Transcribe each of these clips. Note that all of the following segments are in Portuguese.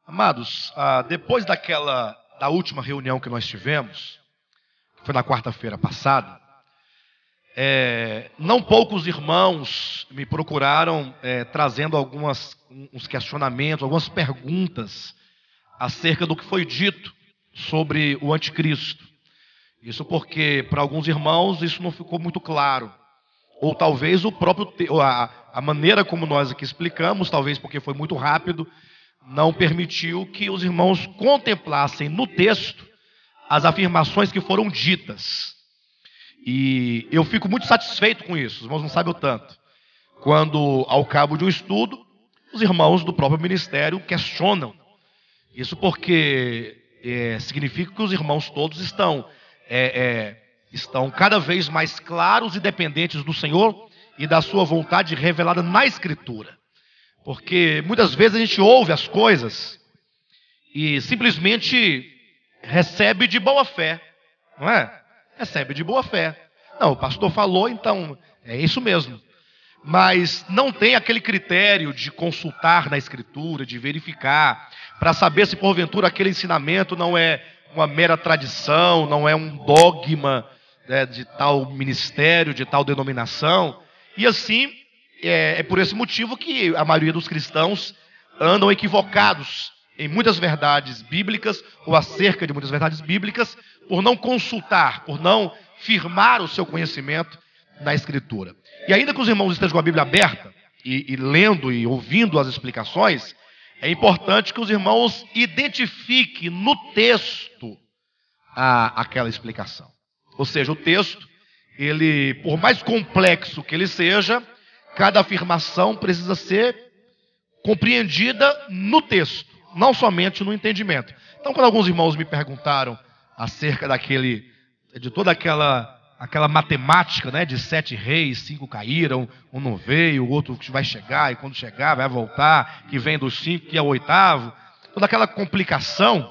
Amados, depois da última reunião que nós tivemos, que foi na quarta-feira passada, não poucos irmãos me procuraram trazendo uns questionamentos, algumas perguntas acerca do que foi dito sobre o anticristo. Isso porque, para alguns irmãos, isso não ficou muito claro. Ou talvez a maneira como nós aqui explicamos, talvez porque foi muito rápido, não permitiu que os irmãos contemplassem no texto as afirmações que foram ditas. E eu fico muito satisfeito com isso, os irmãos não sabem o tanto. Quando, ao cabo de um estudo, os irmãos do próprio ministério questionam. Isso porque significa que os irmãos todos estão cada vez mais claros e dependentes do Senhor e da sua vontade revelada na Escritura. Porque muitas vezes a gente ouve as coisas e simplesmente recebe de boa fé, não é? Recebe de boa fé. Não, o pastor falou, então é isso mesmo. Mas não tem aquele critério de consultar na Escritura, de verificar, para saber se porventura aquele ensinamento não é uma mera tradição, não é um dogma de tal ministério, de tal denominação. E assim, é por esse motivo que a maioria dos cristãos andam equivocados em muitas verdades bíblicas, ou acerca de muitas verdades bíblicas, por não consultar, por não firmar o seu conhecimento na Escritura. E ainda que os irmãos estejam com a Bíblia aberta, e lendo e ouvindo as explicações, é importante que os irmãos identifiquem no texto aquela explicação. Ou seja, o texto, ele, por mais complexo que ele seja, cada afirmação precisa ser compreendida no texto, não somente no entendimento. Então, quando alguns irmãos me perguntaram acerca de toda aquela matemática, né, de 7 reis, 5 caíram, um não veio, o outro vai chegar, e quando chegar vai voltar, que vem dos 5, que é o 8º, toda aquela complicação,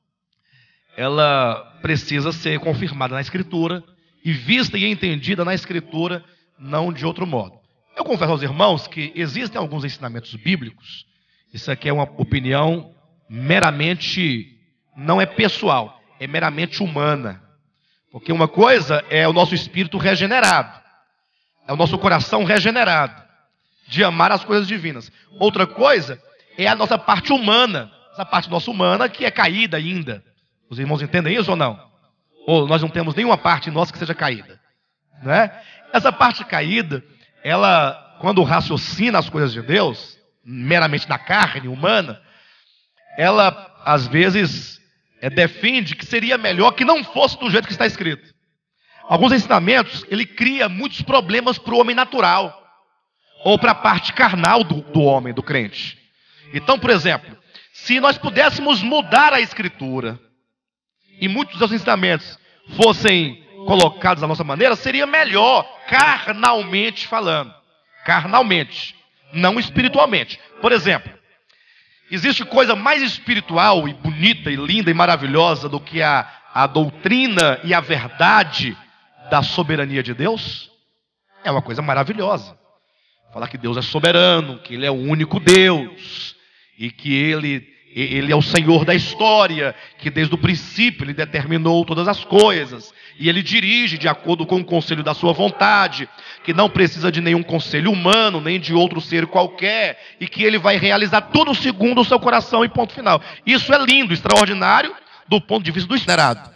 ela precisa ser confirmada na Escritura, e vista e entendida na Escritura, não de outro modo. Eu confesso aos irmãos que existem alguns ensinamentos bíblicos, isso aqui é uma opinião meramente, não é pessoal, é meramente humana. Porque uma coisa é o nosso espírito regenerado, é o nosso coração regenerado, de amar as coisas divinas. Outra coisa é a nossa parte humana, essa parte nossa humana que é caída ainda. Os irmãos entendem isso ou não? Ou nós não temos nenhuma parte nossa que seja caída, né? Essa parte caída, ela, quando raciocina as coisas de Deus, meramente na carne humana, ela, às vezes, defende que seria melhor que não fosse do jeito que está escrito. Alguns ensinamentos, ele cria muitos problemas para o homem natural, ou para a parte carnal do homem, do crente. Então, por exemplo, se nós pudéssemos mudar a Escritura, e muitos dos ensinamentos fossem colocados da nossa maneira, seria melhor, carnalmente falando. Carnalmente, não espiritualmente. Por exemplo, existe coisa mais espiritual e bonita e linda e maravilhosa do que a doutrina e a verdade da soberania de Deus? É uma coisa maravilhosa. Falar que Deus é soberano, que Ele é o único Deus, e que Ele é o Senhor da história, que desde o princípio Ele determinou todas as coisas, e Ele dirige de acordo com o conselho da sua vontade, que não precisa de nenhum conselho humano, nem de outro ser qualquer, e que Ele vai realizar tudo segundo o seu coração e ponto final. Isso é lindo, extraordinário, do ponto de vista do esperado.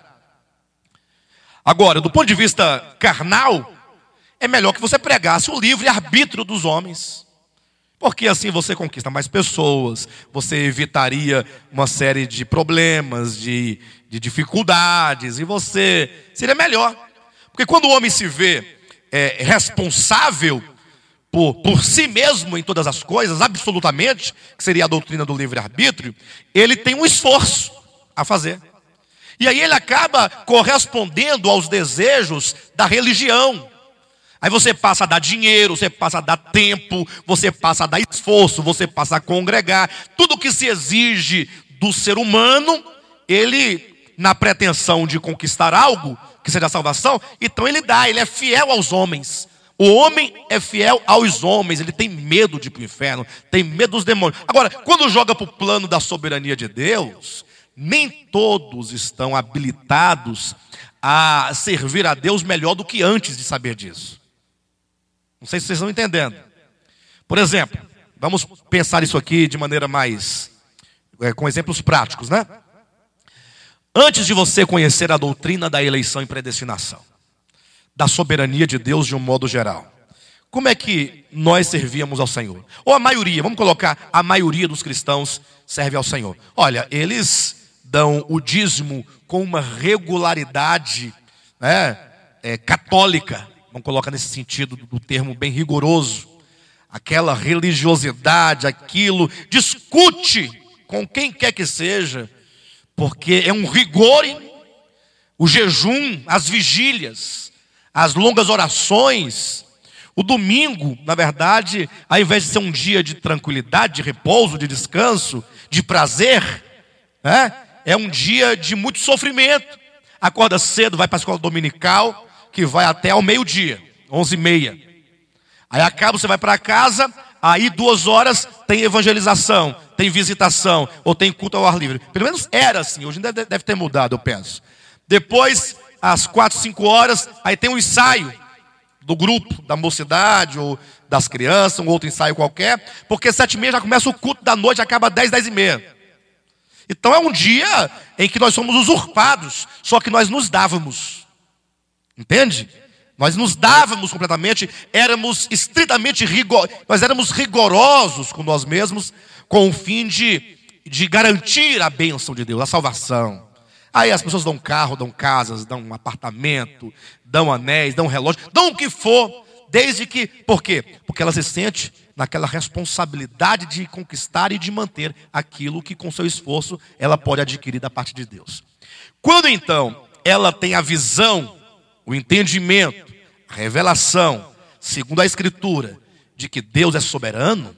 Agora, do ponto de vista carnal, é melhor que você pregasse o livre-arbítrio dos homens. Porque assim você conquista mais pessoas, você evitaria uma série de problemas, de dificuldades, e você seria melhor. Porque quando o homem se vê responsável por si mesmo em todas as coisas, absolutamente, que seria a doutrina do livre-arbítrio, ele tem um esforço a fazer. E aí ele acaba correspondendo aos desejos da religião. Aí você passa a dar dinheiro, você passa a dar tempo, você passa a dar esforço, você passa a congregar. Tudo que se exige do ser humano, ele, na pretensão de conquistar algo, que seja a salvação, então ele dá, ele é fiel aos homens. O homem é fiel aos homens, ele tem medo de ir para o inferno, tem medo dos demônios. Agora, quando joga para o plano da soberania de Deus, nem todos estão habilitados a servir a Deus melhor do que antes de saber disso. Não sei se vocês estão entendendo. Por exemplo, vamos pensar isso aqui de maneira mais, com exemplos práticos, né? Antes de você conhecer a doutrina da eleição e predestinação, da soberania de Deus de um modo geral, como é que nós servíamos ao Senhor? Ou a maioria, vamos colocar, a maioria dos cristãos serve ao Senhor. Olha, eles dão o dízimo com uma regularidade, né, católica, vamos colocar nesse sentido do termo bem rigoroso. Aquela religiosidade, aquilo, discute com quem quer que seja, porque é um rigor, o jejum, as vigílias, as longas orações. O domingo, na verdade, ao invés de ser um dia de tranquilidade, de repouso, de descanso, de prazer, né, é um dia de muito sofrimento. Acorda cedo, vai para a escola dominical, que vai até ao meio-dia, 11h30. Aí acaba, você vai para casa, aí 2 horas tem evangelização, tem visitação, ou tem culto ao ar livre. Pelo menos era assim, hoje deve ter mudado, eu penso. Depois, às 4, 5 horas, aí tem um ensaio do grupo, da mocidade, ou das crianças, um outro ensaio qualquer, porque 7h30 já começa o culto da noite, acaba 10, 10h30. Então é um dia em que nós somos usurpados, só que nós nos dávamos. Entende? Nós nos dávamos completamente, éramos estritamente nós éramos rigorosos com nós mesmos, com o fim de garantir a bênção de Deus, a salvação. Aí as pessoas dão carro, dão casas, dão um apartamento, dão anéis, dão relógio, dão o que for, desde que... Por quê? Porque ela se sente naquela responsabilidade de conquistar e de manter aquilo que com seu esforço ela pode adquirir da parte de Deus. Quando então ela tem a visão, o entendimento, a revelação, segundo a Escritura, de que Deus é soberano,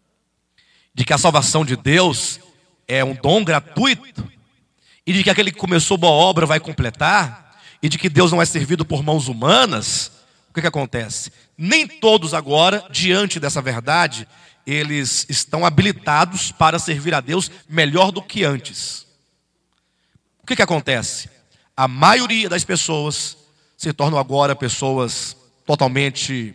de que a salvação de Deus é um dom gratuito, e de que aquele que começou boa obra vai completar, e de que Deus não é servido por mãos humanas, o que acontece? Nem todos agora, diante dessa verdade, eles estão habilitados para servir a Deus melhor do que antes. O que acontece? A maioria das pessoas se tornam agora pessoas totalmente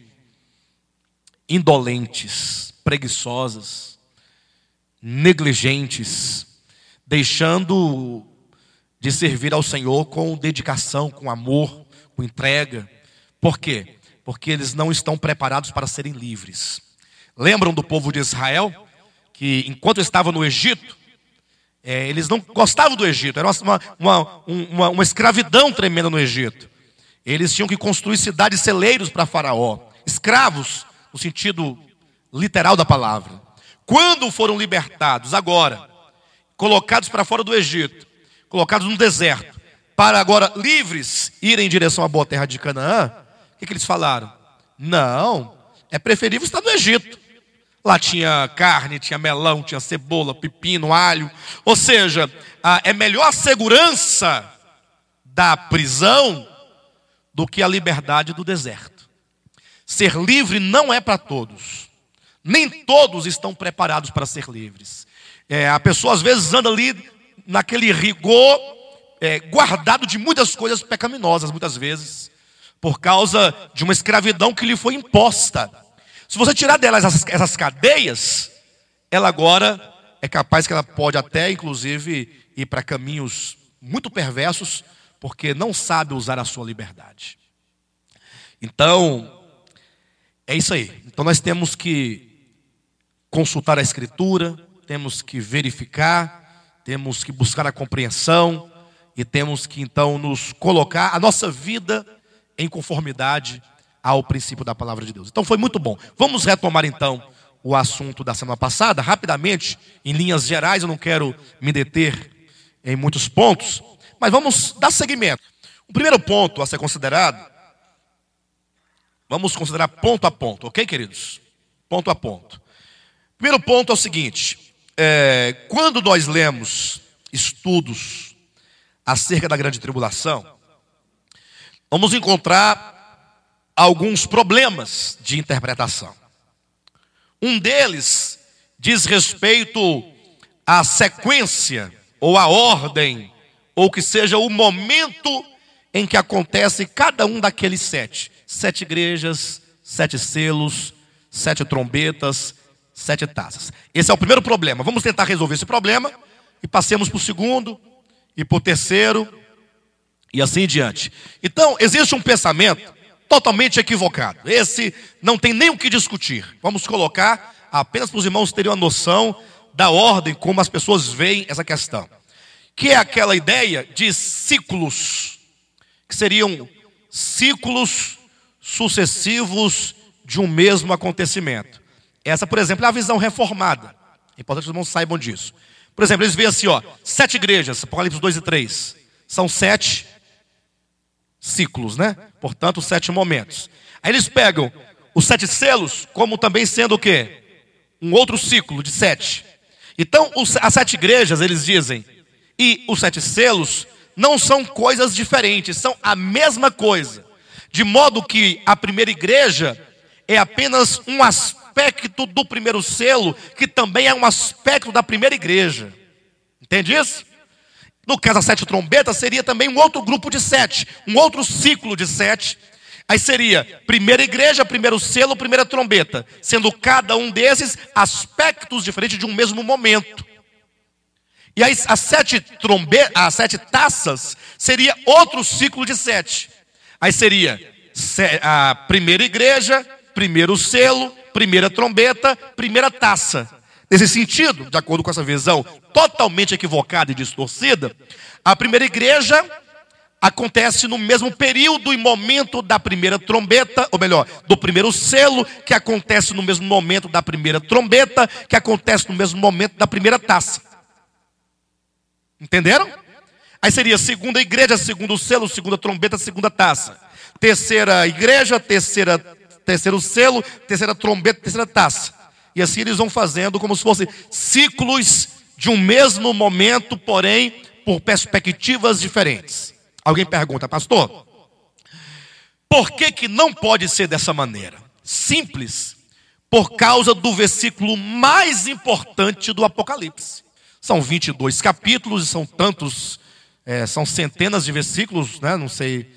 indolentes, preguiçosas, negligentes, deixando de servir ao Senhor com dedicação, com amor, com entrega. Por quê? Porque eles não estão preparados para serem livres. Lembram do povo de Israel? Que enquanto estava no Egito, eles não gostavam do Egito. Era uma escravidão tremenda no Egito. Eles tinham que construir cidades, celeiros para Faraó. Escravos, no sentido literal da palavra. Quando foram libertados, agora, colocados para fora do Egito, colocados no deserto, para agora livres irem em direção à boa terra de Canaã, o que eles falaram? Não, é preferível estar no Egito. Lá tinha carne, tinha melão, tinha cebola, pepino, alho. Ou seja, é melhor a segurança da prisão do que a liberdade do deserto. Ser livre não é para todos. Nem todos estão preparados para ser livres. A pessoa às vezes anda ali naquele rigor guardado de muitas coisas pecaminosas, muitas vezes, por causa de uma escravidão que lhe foi imposta. Se você tirar dela essas cadeias, ela agora é capaz que ela pode até, inclusive, ir para caminhos muito perversos, porque não sabe usar a sua liberdade. Então, é isso aí. Então nós temos que consultar a Escritura, temos que verificar, temos que buscar a compreensão e temos que então nos colocar a nossa vida em conformidade ao princípio da palavra de Deus. Então foi muito bom. Vamos retomar então o assunto da semana passada, rapidamente, em linhas gerais. Eu não quero me deter em muitos pontos, mas vamos dar seguimento. O primeiro ponto a ser considerado, vamos considerar ponto a ponto, ok, queridos? Ponto a ponto. Primeiro ponto é o seguinte: quando nós lemos estudos acerca da grande tribulação, vamos encontrar alguns problemas de interpretação. Um deles diz respeito à sequência, ou à ordem, ou que seja o momento em que acontece cada um daqueles 7. 7 igrejas, 7 selos, 7 trombetas, 7 taças. Esse é o primeiro problema. Vamos tentar resolver esse problema e passemos para o segundo e para o terceiro e assim em diante. Então, existe um pensamento totalmente equivocado. Esse não tem nem o que discutir. Vamos colocar apenas para os irmãos terem uma noção da ordem como as pessoas veem essa questão. Que é aquela ideia de ciclos, que seriam ciclos sucessivos de um mesmo acontecimento. Essa, por exemplo, é a visão reformada. É importante que os irmãos saibam disso. Por exemplo, eles veem assim, 7 igrejas, Apocalipse 2 e 3. São 7 ciclos, né? Portanto, 7 momentos. Aí eles pegam os 7 selos como também sendo o quê? Um outro ciclo de 7. Então, as 7 igrejas, eles dizem, e os 7 selos não são coisas diferentes, são a mesma coisa. De modo que a primeira igreja é apenas um aspecto do primeiro selo, que também é um aspecto da primeira igreja. Entende isso? No caso, as 7 trombetas seria também um outro grupo de 7, um outro ciclo de 7. Aí seria primeira igreja, primeiro selo, primeira trombeta, sendo cada um desses aspectos diferentes de um mesmo momento. E aí as 7 taças seria outro ciclo de 7. Aí seria a primeira igreja, primeiro selo, primeira trombeta, primeira taça. Nesse sentido, de acordo com essa visão totalmente equivocada e distorcida, a primeira igreja acontece no mesmo período e momento da primeira trombeta, ou melhor, do primeiro selo, que acontece no mesmo momento da primeira trombeta, que acontece no mesmo momento da primeira taça. Entenderam? Aí seria segunda igreja, segundo selo, segunda trombeta, segunda taça. Terceira igreja, terceiro selo, terceira trombeta, terceira taça. E assim eles vão fazendo como se fossem ciclos de um mesmo momento, porém por perspectivas diferentes. Alguém pergunta, pastor, por que não pode ser dessa maneira? Simples, por causa do versículo mais importante do Apocalipse. São 22 capítulos e são tantos, são centenas de versículos, né? Não sei,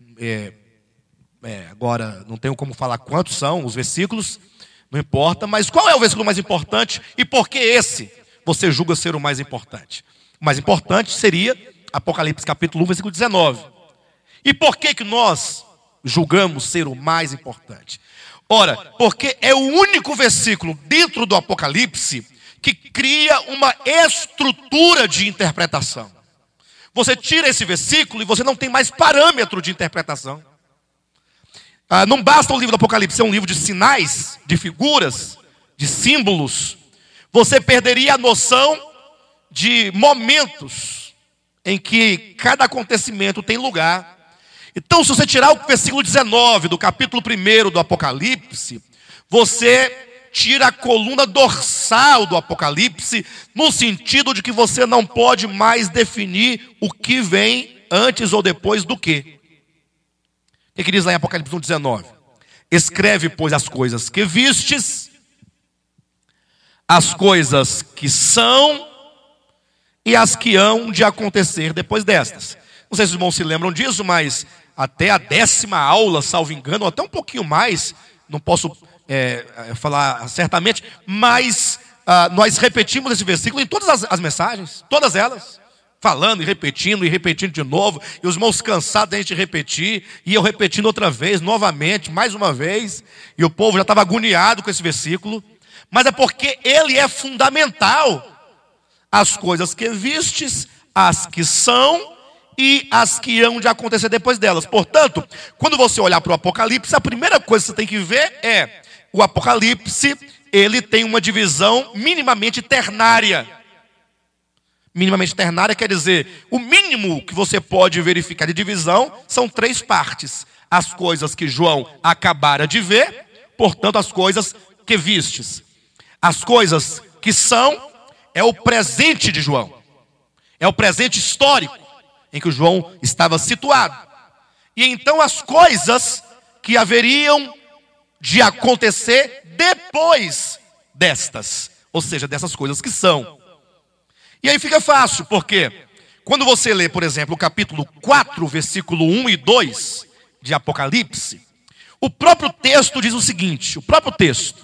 agora não tenho como falar quantos são os versículos, não importa, mas qual é o versículo mais importante e por que esse você julga ser o mais importante? O mais importante seria Apocalipse capítulo 1, versículo 19. E por que nós julgamos ser o mais importante? Ora, porque é o único versículo dentro do Apocalipse que cria uma estrutura de interpretação. Você tira esse versículo e você não tem mais parâmetro de interpretação. Não basta o livro do Apocalipse ser um livro de sinais, de figuras, de símbolos. Você perderia a noção de momentos em que cada acontecimento tem lugar. Então, se você tirar o versículo 19 do capítulo 1 do Apocalipse, você tira a coluna dorsal do Apocalipse, no sentido de que você não pode mais definir o que vem antes ou depois do quê. O que diz lá em Apocalipse 1,19? Escreve, pois, as coisas que vistes, as coisas que são e as que hão de acontecer depois destas. Não sei se os irmãos se lembram disso, mas até a 10ª aula, salvo engano, ou até um pouquinho mais, não posso falar certamente, mas nós repetimos esse versículo em todas as mensagens, todas elas, falando e repetindo de novo, e os irmãos cansados da gente repetir, e eu repetindo outra vez, novamente, mais uma vez, e o povo já estava agoniado com esse versículo, mas é porque ele é fundamental. As coisas que vistes, as que são e as que hão de acontecer depois delas. Portanto, quando você olhar para o Apocalipse, a primeira coisa que você tem que ver é o Apocalipse, ele tem uma divisão minimamente ternária. Minimamente ternária quer dizer, o mínimo que você pode verificar de divisão são 3 partes. As coisas que João acabara de ver, portanto, as coisas que vistes. As coisas que são, é o presente de João. É o presente histórico em que o João estava situado. E então as coisas que haveriam de acontecer depois destas, ou seja, dessas coisas que são. E aí fica fácil, porque quando você lê, por exemplo, o capítulo 4, versículo 1 e 2 de Apocalipse, o próprio texto diz o seguinte, o próprio texto: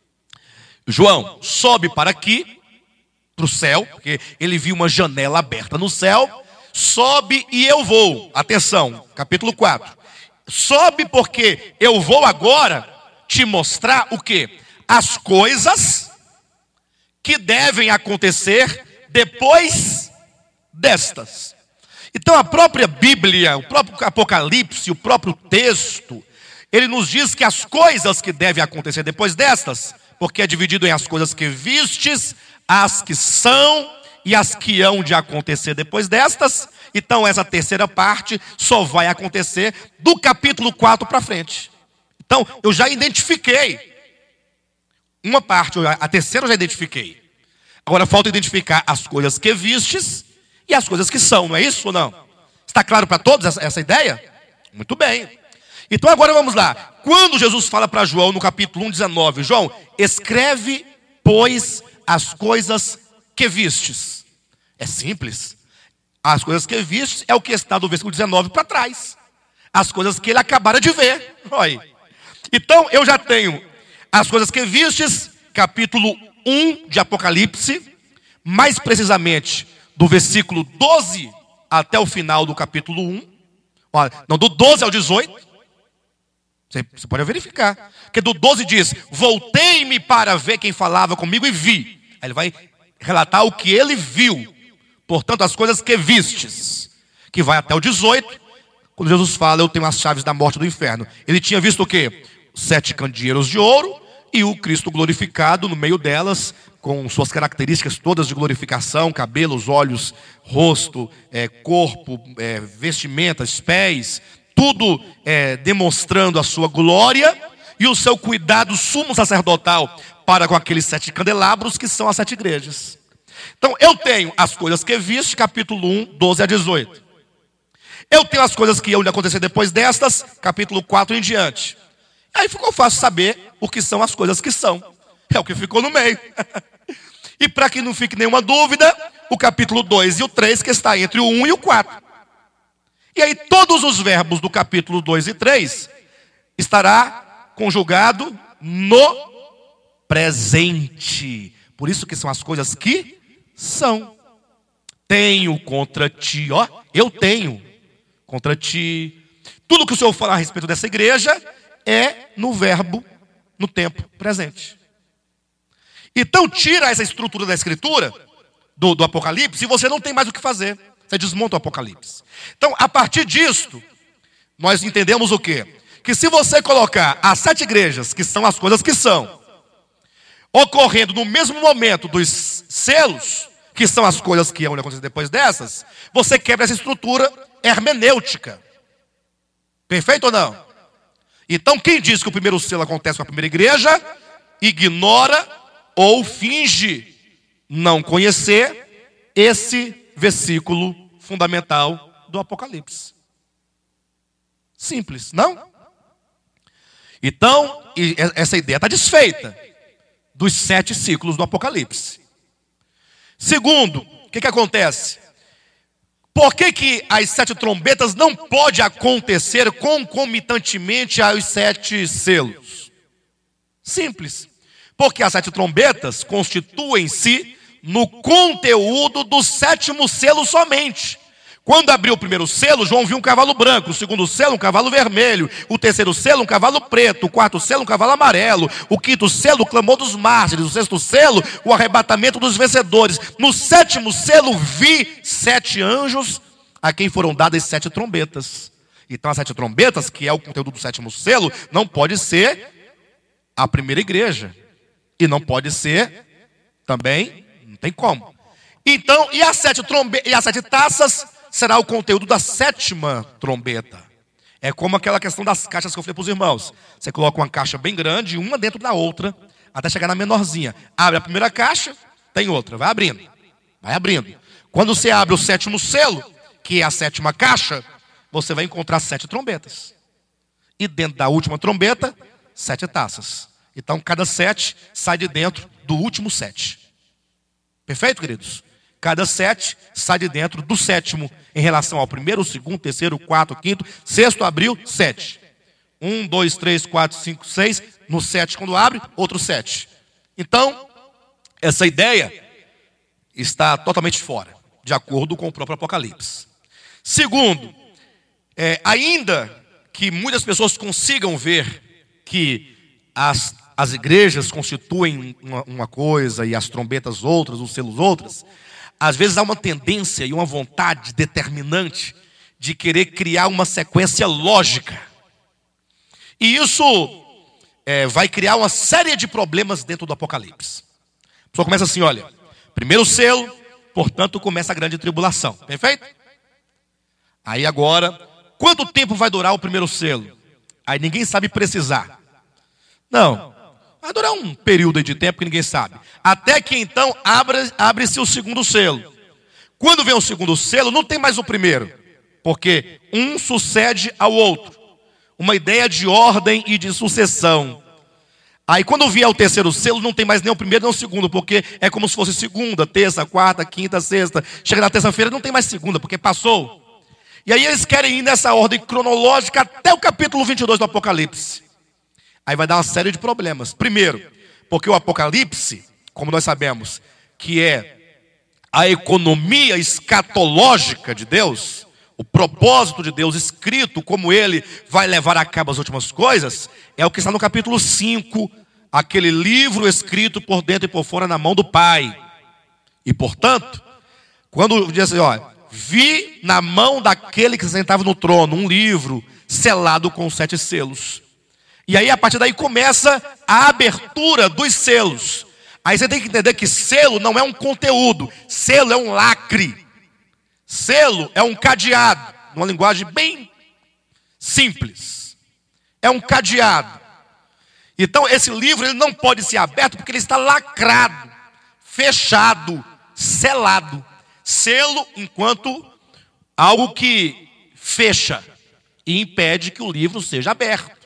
João sobe para aqui, para o céu, porque ele viu uma janela aberta no céu, sobe e eu vou. Atenção, capítulo 4. Sobe porque eu vou agora te mostrar o quê? As coisas que devem acontecer depois destas. Então a própria Bíblia, o próprio Apocalipse, o próprio texto, ele nos diz que as coisas que devem acontecer depois destas, porque é dividido em as coisas que vistes, as que são e as que hão de acontecer depois destas. Então essa terceira parte só vai acontecer do capítulo 4 para frente. Então eu já identifiquei uma parte, a terceira eu já identifiquei. Agora falta identificar as coisas que vistes e as coisas que são, não é isso ou não? Está claro para todos essa ideia? Muito bem. Então agora vamos lá. Quando Jesus fala para João no capítulo 1:19, João, escreve, pois, as coisas que vistes. É simples. As coisas que vistes é o que está do versículo 19 para trás. As coisas que ele acabara de ver. Olha. Então eu já tenho as coisas que vistes, capítulo 1 de Apocalipse, mais precisamente do versículo 12 até o final do capítulo 1. Olha, não, do 12 ao 18. Você pode verificar. Porque do 12 diz: voltei-me para ver quem falava comigo e vi. Aí ele vai relatar o que ele viu. Portanto, as coisas que vistes. Que vai até o 18. Quando Jesus fala, eu tenho as chaves da morte e do inferno. Ele tinha visto o quê? 7 candeeiros de ouro e o Cristo glorificado no meio delas, com suas características todas de glorificação: cabelos, olhos, rosto, corpo, vestimentas, pés, tudo demonstrando a sua glória e o seu cuidado sumo sacerdotal para com aqueles 7 candelabros que são as 7 igrejas. Então eu tenho as coisas que viste, capítulo 1, 12 a 18. Eu tenho as coisas que hão de acontecer depois destas, capítulo 4 em diante. Aí ficou fácil saber o que são as coisas que são. É o que ficou no meio. E para que não fique nenhuma dúvida, o capítulo 2 e o 3, que está entre o 1 e o 4. E aí todos os verbos do capítulo 2 e 3 estará conjugado no presente. Por isso que são as coisas que são. Tenho contra ti, ó, eu tenho contra ti. Tudo que o Senhor falar a respeito dessa igreja é no verbo, no tempo presente. Então tira essa estrutura da escritura, do Apocalipse, e você não tem mais o que fazer. Você desmonta o Apocalipse. Então, a partir disto, nós entendemos o quê? Que se você colocar as 7 igrejas, que são as coisas que são, ocorrendo no mesmo momento dos selos, que são as coisas que hão de acontecer depois dessas, você quebra essa estrutura hermenêutica. Perfeito ou não? Então, quem diz que o primeiro selo acontece com a primeira igreja, ignora ou finge não conhecer esse versículo fundamental do Apocalipse. Simples, não? Então, essa ideia está desfeita dos 7 ciclos do Apocalipse. Segundo, o que acontece? Por que as 7 trombetas não pode acontecer concomitantemente aos 7 selos? Simples. Porque as 7 trombetas constituem-se no conteúdo do 7º selo somente. Quando abriu o primeiro selo, João viu um cavalo branco. O segundo selo, um cavalo vermelho. O terceiro selo, um cavalo preto. O quarto selo, um cavalo amarelo. O quinto selo, o clamor dos mártires. O sexto selo, o arrebatamento dos vencedores. No 7º selo, vi 7 anjos a quem foram dadas 7 trombetas. Então as 7 trombetas, que é o conteúdo do 7º selo, não pode ser a primeira igreja. E não pode ser também, não tem como. Então, e as 7 taças será o conteúdo da 7ª trombeta. É como aquela questão das caixas que eu falei para os irmãos. Você coloca uma caixa bem grande, uma dentro da outra, até chegar na menorzinha. Abre a primeira caixa, tem outra, vai abrindo. Vai abrindo. Quando você abre o 7º selo, que é a 7ª caixa, você vai encontrar 7 trombetas. E dentro da última trombeta, 7 taças. Então, cada 7 sai de dentro do último 7. Perfeito, queridos? Cada 7 sai de dentro do 7º, em relação ao 1º, 2º, 3º, 4º, 5º, 6º abriu, 7. 1, 2, 3, 4, 5, 6. No 7, quando abre, outro 7. Então, essa ideia está totalmente fora, de acordo com o próprio Apocalipse. Segundo, ainda que muitas pessoas consigam ver que as igrejas constituem uma coisa e as trombetas outras, os selos outras, às vezes há uma tendência e uma vontade determinante de querer criar uma sequência lógica. E isso vai criar uma série de problemas dentro do Apocalipse. A pessoa começa assim, olha, primeiro selo, portanto começa a grande tribulação, perfeito? Aí agora, quanto tempo vai durar o primeiro selo? Aí ninguém sabe precisar. Não, vai durar um período de tempo que ninguém sabe. Até que então abre-se o segundo selo. Quando vem o segundo selo, não tem mais o primeiro, porque um sucede ao outro. Uma ideia de ordem e de sucessão. Aí quando vier o terceiro selo, não tem mais nem o primeiro nem o segundo, porque é como se fosse segunda, terça, quarta, quinta, sexta. Chega na terça-feira, não tem mais segunda, porque passou. E aí eles querem ir nessa ordem cronológica até o capítulo 22 do Apocalipse. Aí vai dar uma série de problemas. Primeiro, porque o Apocalipse, como nós sabemos, que é a economia escatológica de Deus, o propósito de Deus escrito, como Ele vai levar a cabo as últimas coisas, é o que está no capítulo 5, aquele livro escrito por dentro e por fora na mão do Pai. E portanto, quando diz assim, ó, vi na mão daquele que se sentava no trono um livro selado com 7 selos. E aí a partir daí começa a abertura dos selos. Aí você tem que entender que selo não é um conteúdo, selo é um lacre. Selo é um cadeado, numa linguagem bem simples. É um cadeado. Então esse livro ele não pode ser aberto porque ele está lacrado, fechado, selado. Selo enquanto algo que fecha e impede que o livro seja aberto.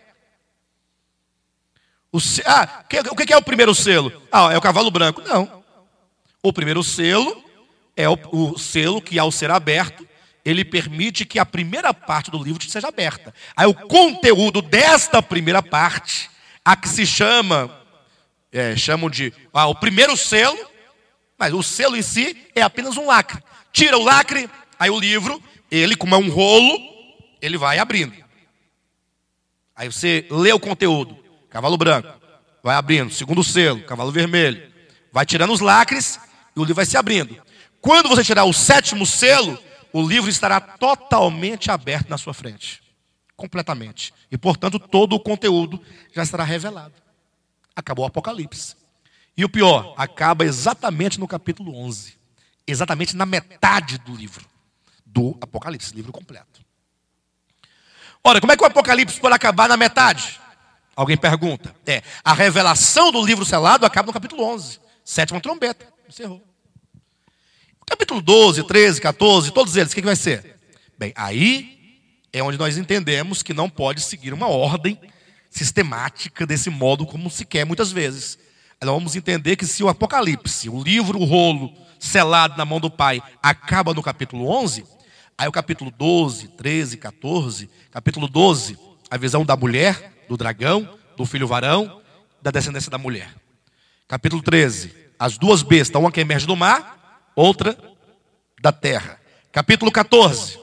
O que é o primeiro selo? É o cavalo branco. Não. O primeiro selo é o selo que, ao ser aberto, ele permite que a primeira parte do livro seja aberta. Aí o conteúdo desta primeira parte, a que se chamam de o primeiro selo, mas o selo em si é apenas um lacre. Tira o lacre, aí o livro, ele como é um rolo, ele vai abrindo. Aí você lê o conteúdo, cavalo branco, vai abrindo, segundo selo, cavalo vermelho, vai tirando os lacres e o livro vai se abrindo. Quando você tirar o 7º selo, o livro estará totalmente aberto na sua frente. Completamente. E, portanto, todo o conteúdo já estará revelado. Acabou o Apocalipse. E o pior, acaba exatamente no capítulo 11. Exatamente na metade do livro do Apocalipse, livro completo. Ora, como é que o Apocalipse pode acabar na metade? Alguém pergunta. A revelação do livro selado acaba no capítulo 11. 7ª trombeta. Encerrou. Capítulo 12, 13, 14, todos eles, o que vai ser? Bem, aí é onde nós entendemos que não pode seguir uma ordem sistemática desse modo como se quer muitas vezes. Nós vamos entender que se o Apocalipse, o livro, o rolo, selado na mão do Pai, acaba no capítulo 11, aí o capítulo 12, 13, 14, capítulo 12, a visão da mulher, do dragão, do filho varão, da descendência da mulher. Capítulo 13, as duas bestas, uma que emerge do mar, outra da terra. Capítulo 14.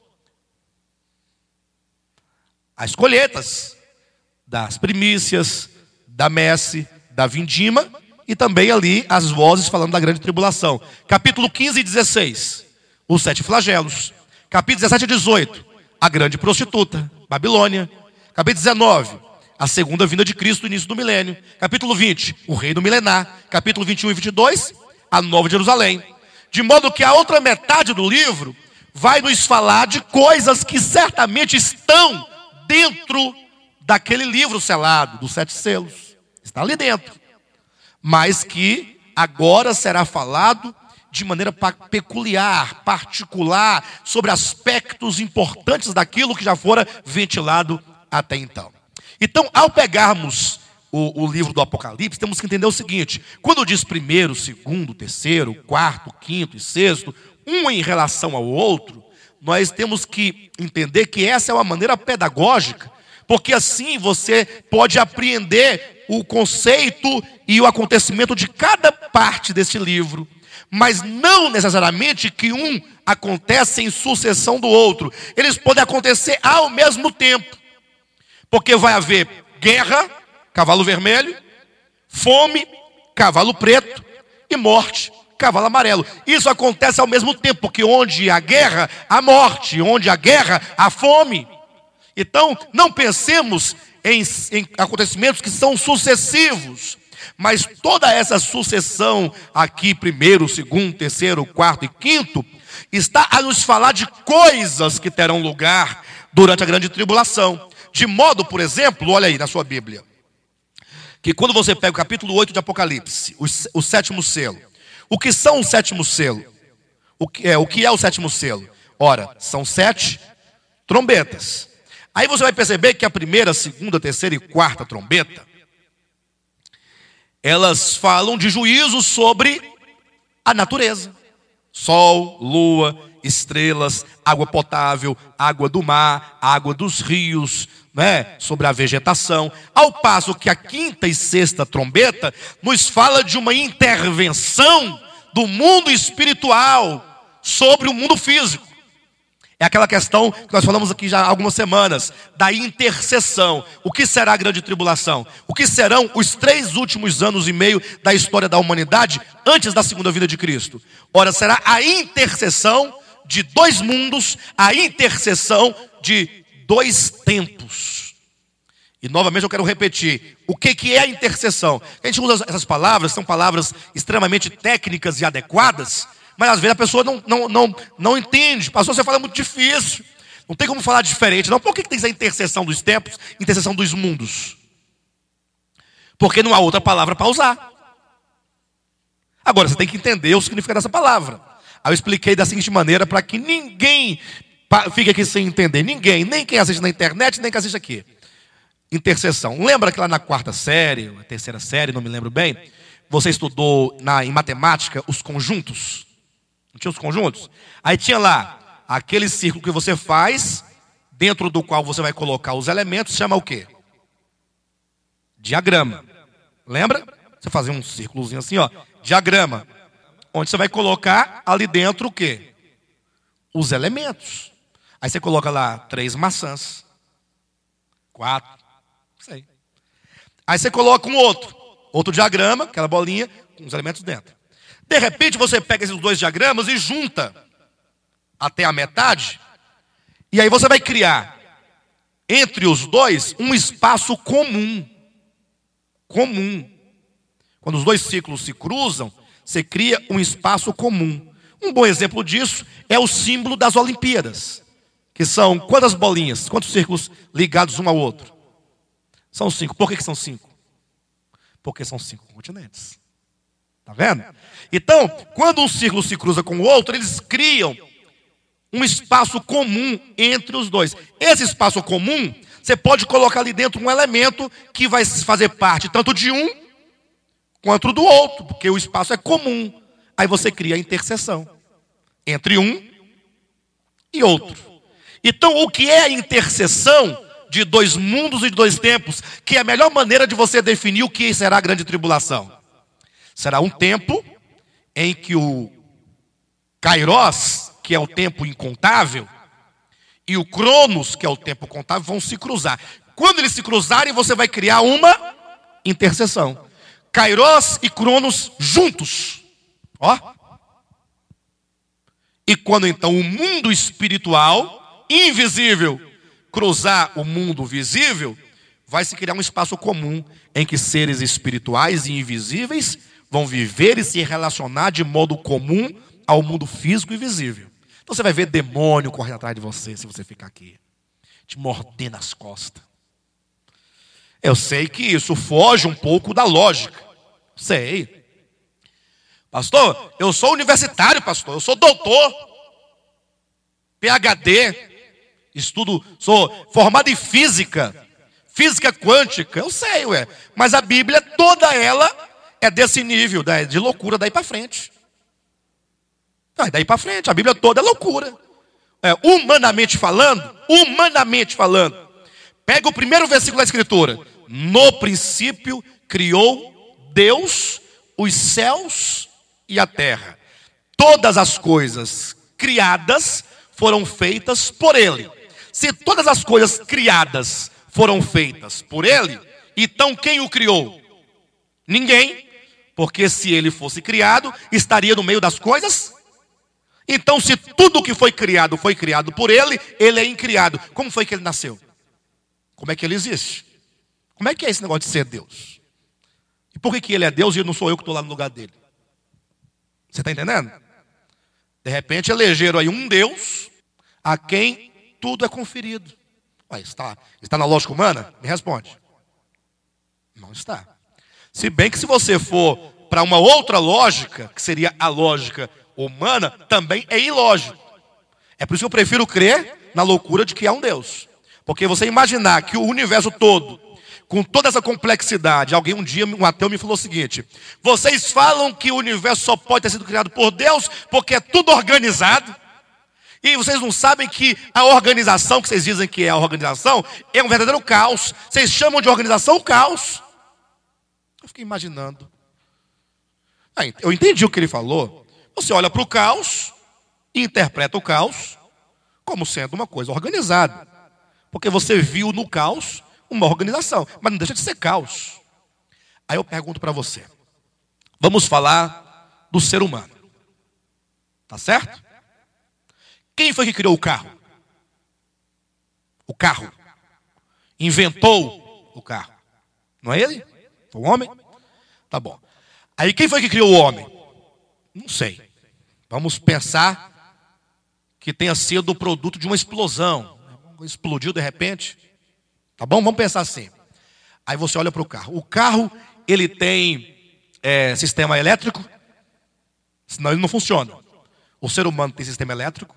As colheitas das primícias, da messe, da vindima e também ali as vozes falando da grande tribulação. Capítulo 15 e 16. Os 7 flagelos. Capítulo 17 e 18. A grande prostituta, Babilônia. Capítulo 19. A segunda vinda de Cristo, início do milênio. Capítulo 20. O reino milenar. Capítulo 21 e 22. A nova Jerusalém. De modo que a outra metade do livro vai nos falar de coisas que certamente estão dentro daquele livro selado, dos 7 selos. Está ali dentro. Mas que agora será falado de maneira peculiar, particular, sobre aspectos importantes daquilo que já fora ventilado até então. Então, ao pegarmos o livro do Apocalipse, temos que entender o seguinte: quando diz primeiro, segundo, terceiro, quarto, quinto e sexto, um em relação ao outro, nós temos que entender que essa é uma maneira pedagógica, porque assim você pode apreender o conceito e o acontecimento de cada parte deste livro, mas não necessariamente que um acontece em sucessão do outro. Eles podem acontecer ao mesmo tempo, porque vai haver guerra, cavalo vermelho, fome, cavalo preto, e morte, cavalo amarelo. Isso acontece ao mesmo tempo, porque onde há guerra, há morte, onde há guerra, há fome. Então, não pensemos em acontecimentos que são sucessivos, mas toda essa sucessão aqui, primeiro, segundo, terceiro, quarto e quinto, está a nos falar de coisas que terão lugar durante a grande tribulação. De modo, por exemplo, olha aí na sua Bíblia, que quando você pega o capítulo 8 de Apocalipse, o sétimo selo, o que são o sétimo selo? O que é o sétimo selo? Ora, são 7 trombetas. Aí você vai perceber que a primeira, segunda, terceira e quarta trombeta, elas falam de juízo sobre a natureza. Sol, lua, estrelas, água potável, água do mar, água dos rios, né? Sobre a vegetação. Ao passo que a quinta e sexta trombeta nos fala de uma intervenção do mundo espiritual sobre o mundo físico. É aquela questão que nós falamos aqui já há algumas semanas, da intercessão. O que será a grande tribulação? O que serão os 3 últimos anos e meio da história da humanidade antes da segunda vinda de Cristo? Ora, será a intercessão de 2 mundos, a intercessão de 2 tempos. E novamente eu quero repetir, o que é a intercessão? A gente usa essas palavras, são palavras extremamente técnicas e adequadas, mas às vezes a pessoa não entende. Pastor, você fala muito difícil. Não tem como falar diferente. Não, por que tem essa intercessão dos tempos, intercessão dos mundos? Porque não há outra palavra para usar. Agora, você tem que entender o significado dessa palavra. Aí eu expliquei da seguinte maneira, para que ninguém fique aqui sem entender. Ninguém, nem quem assiste na internet, nem quem assiste aqui. Intercessão. Lembra que lá na 4ª série, na 3ª série, não me lembro bem, você estudou em matemática os conjuntos? Não tinha os conjuntos? Aí tinha lá aquele círculo que você faz, dentro do qual você vai colocar os elementos, chama o quê? Diagrama. Lembra? Você fazia um círculozinho assim, ó, diagrama. Onde você vai colocar ali dentro o quê? Os elementos. Aí você coloca lá 3 maçãs. 4. Sei. Aí você coloca um outro diagrama, aquela bolinha, com os elementos dentro. De repente você pega esses 2 diagramas e junta até a metade. E aí você vai criar entre os 2 um espaço comum. Comum. Quando os 2 círculos se cruzam, você cria um espaço comum. Um bom exemplo disso é o símbolo das Olimpíadas. Que são quantas bolinhas, quantos círculos ligados um ao outro? São 5. Por que são 5? Porque são 5 continentes. Está vendo? Então, quando um círculo se cruza com o outro, eles criam um espaço comum entre os 2. Esse espaço comum, você pode colocar ali dentro um elemento que vai fazer parte tanto de um quanto do outro, porque o espaço é comum. Aí você cria a interseção entre um e outro. Então, o que é a interseção de 2 mundos e de 2 tempos? Que é a melhor maneira de você definir o que será a grande tribulação. Será um tempo em que o Kairos, que é o tempo incontável, e o Cronos, que é o tempo contável, vão se cruzar. Quando eles se cruzarem, você vai criar uma interseção. Kairos e Cronos juntos. Ó. E quando então o mundo espiritual, invisível, cruzar o mundo visível, vai se criar um espaço comum em que seres espirituais e invisíveis vão viver e se relacionar de modo comum ao mundo físico e visível. Então você vai ver demônio correndo atrás de você se você ficar aqui, te mordendo nas costas. Eu sei que isso foge um pouco da lógica. Sei. Pastor, eu sou universitário, pastor. Eu sou doutor, PhD. Sou formado em física quântica, eu sei, mas a Bíblia, toda ela é desse nível, de loucura daí para frente. Daí para frente, a Bíblia toda é loucura. Humanamente falando, pega o primeiro versículo da Escritura. No princípio criou Deus os céus e a terra. Todas as coisas criadas foram feitas por Ele. Se todas as coisas criadas foram feitas por Ele, então quem o criou? Ninguém, porque se Ele fosse criado, estaria no meio das coisas. Então, se tudo que foi criado por Ele, Ele é incriado. Como foi que Ele nasceu? Como é que Ele existe? Como é que é esse negócio de ser Deus? E por que Ele é Deus e não sou eu que estou lá no lugar dele? Você está entendendo? De repente elegeram aí um Deus a quem tudo é conferido. Está na lógica humana? Me responde. Não está. Se bem que se você for para uma outra lógica, que seria a lógica humana, também é ilógico. É por isso que eu prefiro crer na loucura de que há um Deus. Porque você imaginar que o universo todo, com toda essa complexidade, um dia um ateu me falou o seguinte: vocês falam que o universo só pode ter sido criado por Deus porque é tudo organizado, e vocês não sabem que a organização que vocês dizem que é a organização é um verdadeiro caos. Vocês chamam de organização o caos. Eu fiquei imaginando. Eu entendi o que ele falou. Você olha para o caos e interpreta o caos como sendo uma coisa organizada. Porque você viu no caos uma organização, mas não deixa de ser caos. Aí eu pergunto para você. Vamos falar do ser humano. Tá certo? Quem foi que criou o carro? O carro. Inventou o carro. Não é ele? Foi o homem? Tá bom. Aí quem foi que criou o homem? Não sei. Vamos pensar que tenha sido o produto de uma explosão. Explodiu de repente. Tá bom? Vamos pensar assim. Aí você olha para o carro. O carro, ele tem sistema elétrico? Senão ele não funciona. O ser humano tem sistema elétrico?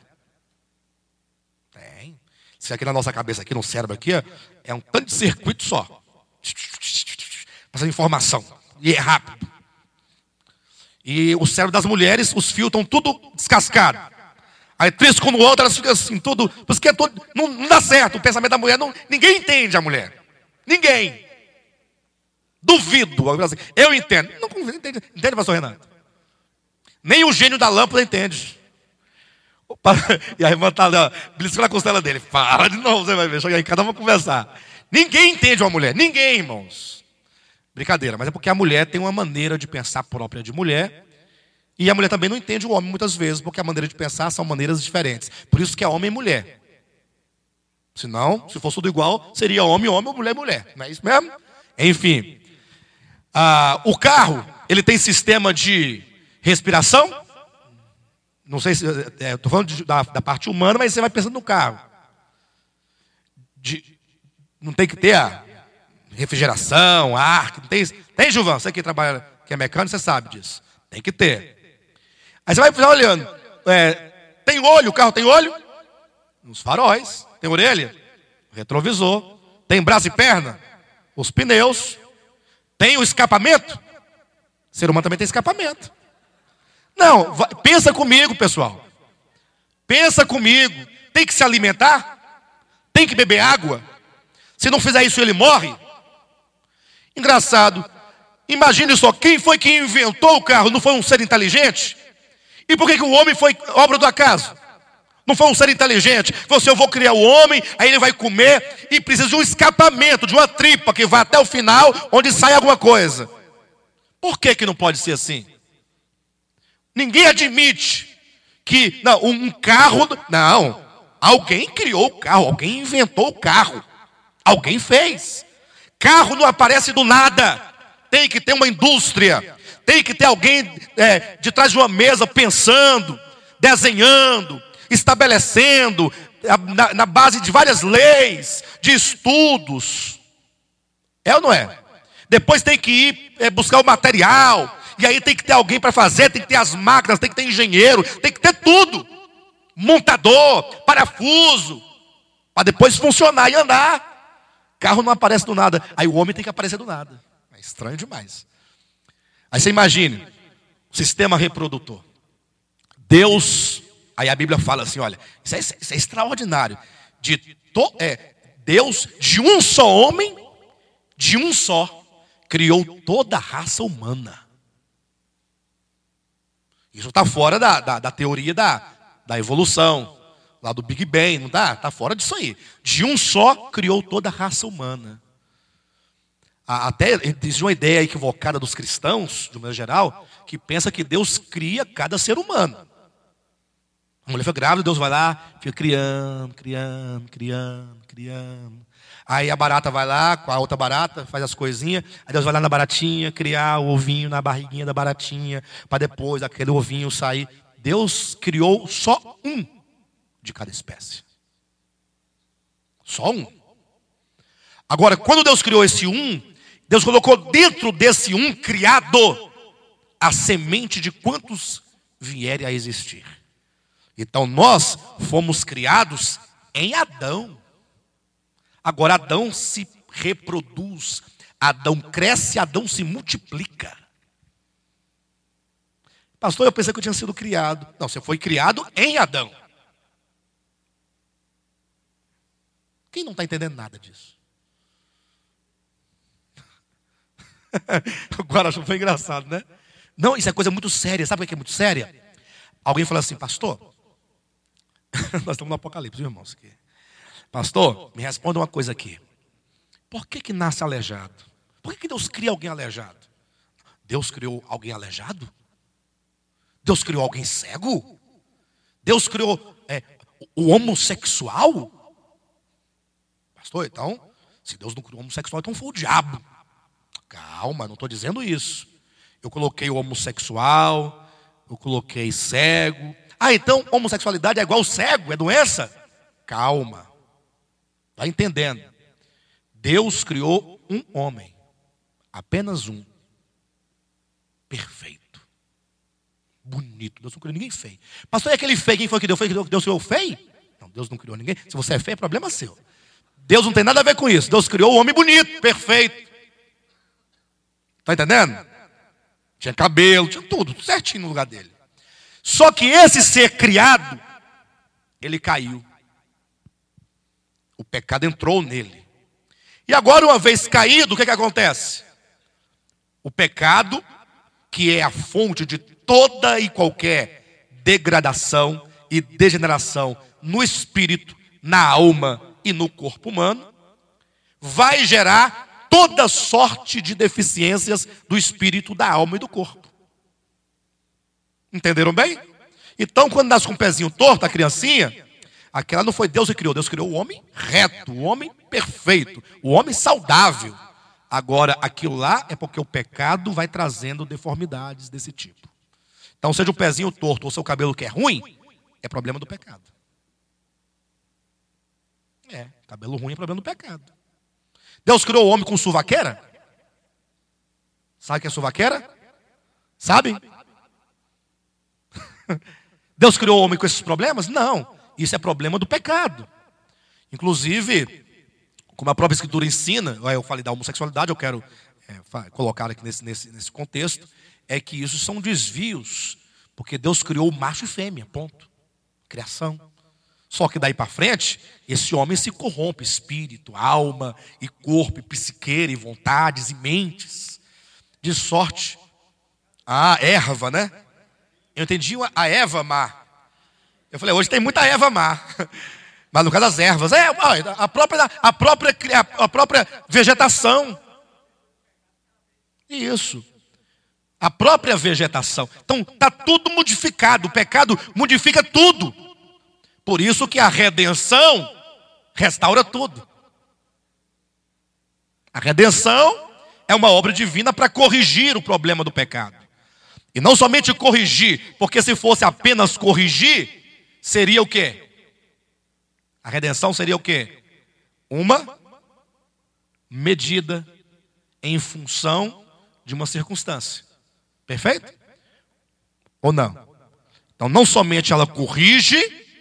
Tem. Isso aqui na nossa cabeça, aqui no cérebro, aqui, é um tanto de circuito só. Passando informação. E é rápido. E o cérebro das mulheres, os fios estão tudo descascados. Aí trisco no outro, elas ficam assim, tudo. Porque é tudo, não dá certo. O pensamento da mulher, ninguém entende a mulher. Ninguém. Duvido. Eu entendo. Não entende, pastor Renato? Nem o gênio da lâmpada entende. Opa, e a irmã está ali, beliscando a costela dele. Fala de novo, você vai ver. Chega aí, cada um vai conversar. Ninguém entende uma mulher. Ninguém, irmãos. Brincadeira, mas é porque a mulher tem uma maneira de pensar própria de mulher. E a mulher também não entende o homem muitas vezes, porque a maneira de pensar são maneiras diferentes. Por isso que é homem e mulher. Senão, se fosse tudo igual, seria homem, homem ou mulher, mulher. Não é isso mesmo? Enfim. O carro, ele tem sistema de respiração? Não sei se... Estou falando da parte humana, mas você vai pensando no carro. Não tem que ter a refrigeração, ar. Não tem, Gilvan? Você que trabalha, que é mecânico, você sabe disso. Tem que ter. Aí você vai olhando. Tem olho, o carro tem olho? Nos faróis. Tem orelha? Retrovisor. Tem braço e perna? Os pneus. Tem o escapamento? O ser humano também tem escapamento. Não, pensa comigo, pessoal. Pensa comigo. Tem que se alimentar? Tem que beber água? Se não fizer isso, ele morre? Engraçado. Imagine só, quem foi que inventou o carro? Não foi um ser inteligente? E por que o homem foi obra do acaso? Não foi um ser inteligente? Eu vou criar o homem, aí ele vai comer e precisa de um escapamento, de uma tripa que vai até o final, onde sai alguma coisa. Por que não pode ser assim? Ninguém admite que um carro... Não, alguém criou o carro, alguém inventou o carro. Alguém fez. Carro não aparece do nada. Tem que ter uma indústria. Tem que ter alguém de trás de uma mesa pensando, desenhando, estabelecendo, na base de várias leis, de estudos. É ou não é? Depois tem que ir buscar o material. E aí tem que ter alguém para fazer, tem que ter as máquinas, tem que ter engenheiro, tem que ter tudo. Montador, parafuso. Para depois funcionar e andar. Carro não aparece do nada. Aí o homem tem que aparecer do nada. É estranho demais. Aí você imagine, o sistema reprodutor. Deus, aí a Bíblia fala assim, olha, isso é extraordinário. Deus, de um só homem, de um só, criou toda a raça humana. Isso está fora da teoria da evolução, lá do Big Bang, não está? Está fora disso aí. De um só, criou toda a raça humana. Até existe uma ideia equivocada dos cristãos, de maneira geral, que pensa que Deus cria cada ser humano. A mulher fica grávida, Deus vai lá, fica criando. Aí a barata vai lá, com a outra barata, faz as coisinhas. Aí Deus vai lá na baratinha, criar o ovinho na barriguinha da baratinha, para depois aquele ovinho sair. Deus criou só um de cada espécie. Só um. Agora, quando Deus criou esse um, Deus colocou dentro desse um criado a semente de quantos vierem a existir. Então nós fomos criados em Adão. Agora Adão se reproduz, Adão cresce, Adão se multiplica. Pastor, eu pensei que eu tinha sido criado. Não, você foi criado em Adão. Quem não está entendendo nada disso? Agora foi engraçado, né? Não, isso é coisa muito séria. Sabe o que é muito séria? Alguém fala assim, pastor, nós estamos no Apocalipse, irmãos. Aqui. Pastor, me responda uma coisa aqui. Por que nasce aleijado? Por que Deus cria alguém aleijado? Deus criou alguém aleijado? Deus criou alguém cego? Deus criou o homossexual? Pastor, então, se Deus não criou o homossexual, então foi o diabo. Calma, não estou dizendo isso. Eu coloquei o homossexual, eu coloquei cego. Ah, então homossexualidade é igual cego, é doença? Calma. Está entendendo? Deus criou um homem. Apenas um. Perfeito. Bonito. Deus não criou ninguém feio. Pastor, e aquele feio? Quem foi que Deus criou feio? Não, Deus não criou ninguém. Se você é feio, é problema seu. Deus não tem nada a ver com isso. Deus criou o homem bonito, perfeito. Está entendendo? Tinha cabelo, tinha tudo certinho no lugar dele. Só que esse ser criado, ele caiu. O pecado entrou nele. E agora, uma vez caído, o que acontece? O pecado, que é a fonte de toda e qualquer degradação e degeneração no espírito, na alma e no corpo humano, vai gerar toda sorte de deficiências do espírito, da alma e do corpo. Entenderam bem? Então, quando nasce com um pezinho torto, a criancinha, aquela não foi Deus que criou. Deus criou o homem reto, o homem perfeito, o homem saudável. Agora, aquilo lá é porque o pecado vai trazendo deformidades desse tipo. Então, seja o pezinho torto ou seu cabelo que é ruim, é problema do pecado. Cabelo ruim é problema do pecado. Deus criou o homem com suvaqueira? Sabe o que é suvaqueira? Sabe? Deus criou o homem com esses problemas? Não. Isso é problema do pecado. Inclusive, como a própria Escritura ensina, eu falei da homossexualidade, eu quero colocar aqui nesse contexto, é que isso são desvios, porque Deus criou macho e fêmea, ponto. Criação. Só que daí para frente, esse homem se corrompe, espírito, alma e corpo, e psiqueira, e vontades e mentes. De sorte, a erva, né? Eu entendi a Eva má. Eu falei, hoje tem muita Eva má. Mas no caso das ervas, a própria vegetação. Isso. A própria vegetação. Então está tudo modificado. O pecado modifica tudo. Por isso que a redenção restaura tudo. A redenção é uma obra divina para corrigir o problema do pecado. E não somente corrigir, porque se fosse apenas corrigir, seria o quê? A redenção seria o quê? Uma medida em função de uma circunstância. Perfeito? Ou não? Então não somente ela corrige,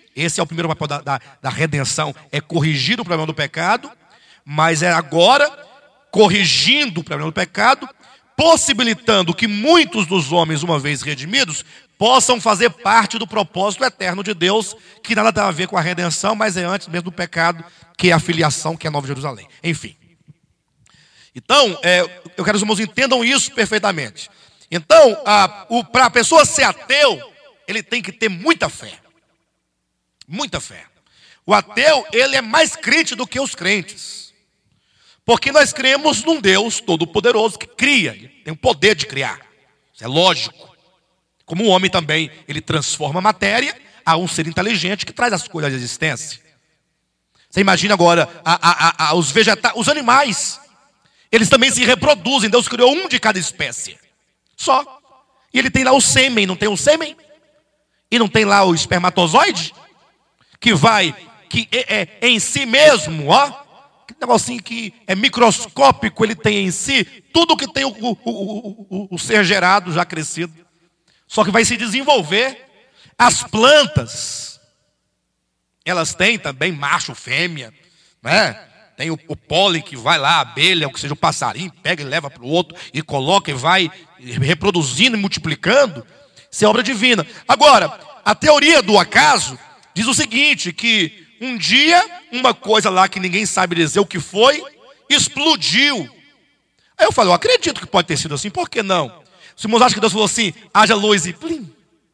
Esse é o primeiro papel da redenção, é corrigir o problema do pecado, mas é agora corrigindo o problema do pecado, possibilitando que muitos dos homens, uma vez redimidos, possam fazer parte do propósito eterno de Deus, que nada tem a ver com a redenção, mas é antes mesmo do pecado, que é a filiação, que é a Nova Jerusalém. Enfim. Então, eu quero que os irmãos entendam isso perfeitamente. Então, para a pessoa ser ateu, ele tem que ter muita fé. Muita fé. O ateu, ele é mais crente do que os crentes. Porque nós cremos num Deus todo-poderoso que cria, ele tem o poder de criar. Isso é lógico. Como o homem também, ele transforma a matéria a um ser inteligente que traz as coisas à existência. Você imagina agora os vegetais, os animais, eles também se reproduzem. Deus criou um de cada espécie. Só. E ele tem lá o sêmen, não tem o sêmen? E não tem lá o espermatozoide? Que é em si mesmo, ó. Que negocinho que é microscópico, ele tem em si tudo que tem o ser gerado, já crescido. Só que vai se desenvolver. As plantas, elas têm também macho, fêmea, né? Tem o pólen que vai lá, a abelha, ou que seja o passarinho, pega e leva para o outro, e coloca e vai reproduzindo e multiplicando. Isso é obra divina. Agora, a teoria do acaso diz o seguinte, que um dia, uma coisa lá que ninguém sabe dizer o que foi, explodiu. Aí eu falo, eu acredito que pode ter sido assim, por que não? Os irmãos acham que Deus falou assim, haja luz e plim.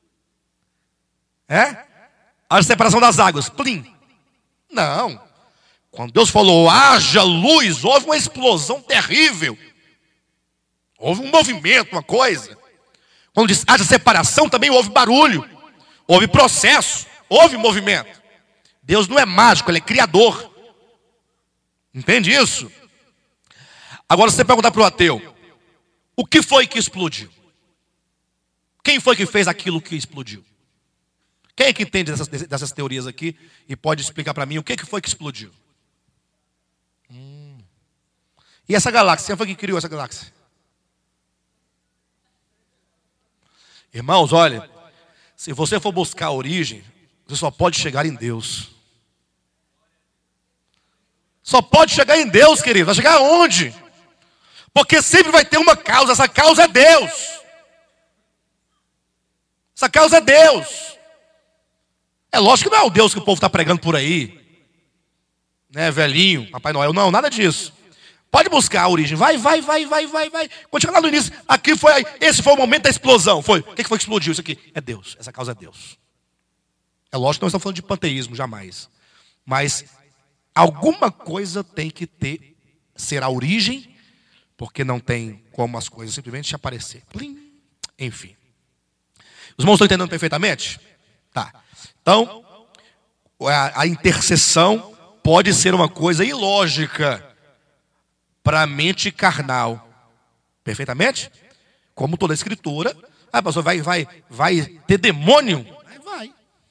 Haja separação das águas, plim. Não. Quando Deus falou, haja luz, houve uma explosão terrível. Houve um movimento, uma coisa. Quando diz haja separação, também houve barulho. Houve processo, houve movimento. Deus não é mágico, Ele é criador. Entende isso? Agora você perguntar para o ateu, o que foi que explodiu? Quem foi que fez aquilo que explodiu? Quem é que entende dessas teorias aqui e pode explicar para mim o que foi que explodiu? E essa galáxia, quem foi que criou essa galáxia? Irmãos, olha, se você for buscar a origem, você só pode chegar em Deus. Só pode chegar em Deus, querido. Vai chegar aonde? Porque sempre vai ter uma causa. Essa causa é Deus. Essa causa é Deus. É lógico que não é o Deus que o povo está pregando por aí. Né, velhinho, Papai Noel. Não, nada disso. Pode buscar a origem. Vai. Quando chegar lá no início, esse foi o momento da explosão. O que foi que explodiu isso aqui? É Deus. Essa causa é Deus. É lógico que não estamos falando de panteísmo, jamais. Mas alguma coisa tem que ser a origem, porque não tem como as coisas simplesmente aparecer. Plim. Enfim. Os irmãos estão entendendo perfeitamente? Tá. Então, a intercessão pode ser uma coisa ilógica para a mente carnal. Perfeitamente? Como toda a escritura. Pastor, vai ter demônio? Vai.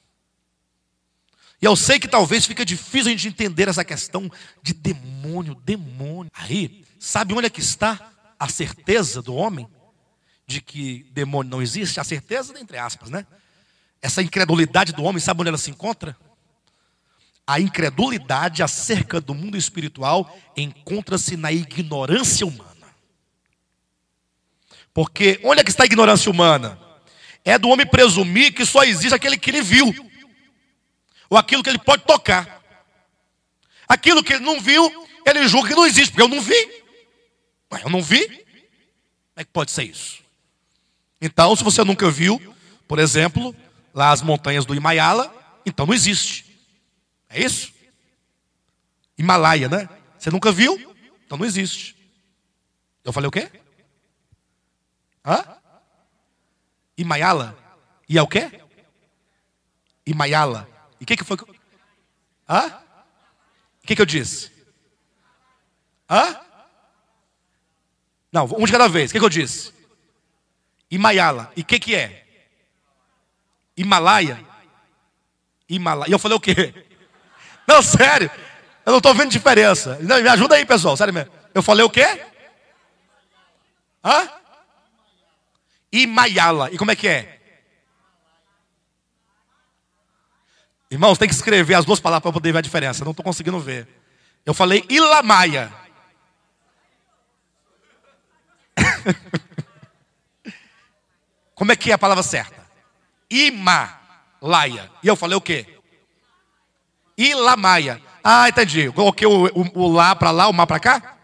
E eu sei que talvez fica difícil a gente entender essa questão de demônio. Aí, sabe onde é que está a certeza do homem de que demônio não existe? A certeza, entre aspas, né? Essa incredulidade do homem, sabe onde ela se encontra? A incredulidade acerca do mundo espiritual encontra-se na ignorância humana. Porque onde é que está a ignorância humana? É do homem presumir que só existe aquele que ele viu, ou aquilo que ele pode tocar. Aquilo que ele não viu, ele julga que não existe, porque eu não vi. Mas eu não vi? Como é que pode ser isso? Então, se você nunca viu, por exemplo, lá as montanhas do Himalaya, então não existe. É isso? Himalaia, né? Você nunca viu? Então não existe. Eu falei o quê? Himalaya? E é o quê? Himalaya. E o que foi? O que eu disse? Não, um de cada vez. O que eu disse? Himalaya. E o que é? Himalaia? E eu falei o quê? Não, sério. Eu não estou vendo diferença. Não, me ajuda aí, pessoal. Sério mesmo. Eu falei o quê? Himalaya. E como é que é? Irmãos, tem que escrever as duas palavras para poder ver a diferença. Não estou conseguindo ver. Eu falei Ilamaia. Como é que é a palavra certa? Himalaia. E eu falei o quê? Ilamaia. Ah, entendi. Eu coloquei o lá para lá, o mar para cá.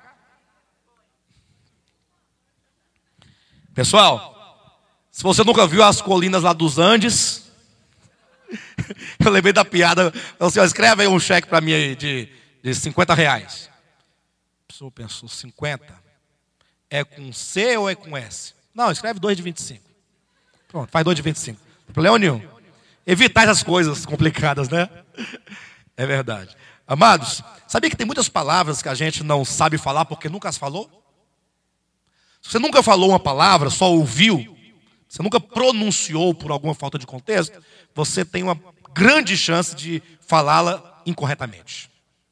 Pessoal, se você nunca viu as colinas lá dos Andes, eu lembrei da piada. O senhor escreve aí um cheque para mim aí de R$50. A pessoa pensou, 50? É com C ou é com S? Não, escreve 2 de 25. Pronto, faz 2 de 25. Não tem problema nenhum. Evitar essas coisas complicadas, né? É verdade. Amados, sabia que tem muitas palavras que a gente não sabe falar porque nunca as falou? Se você nunca falou uma palavra, só ouviu, você nunca pronunciou por alguma falta de contexto, você tem uma grande chance de falá-la incorretamente.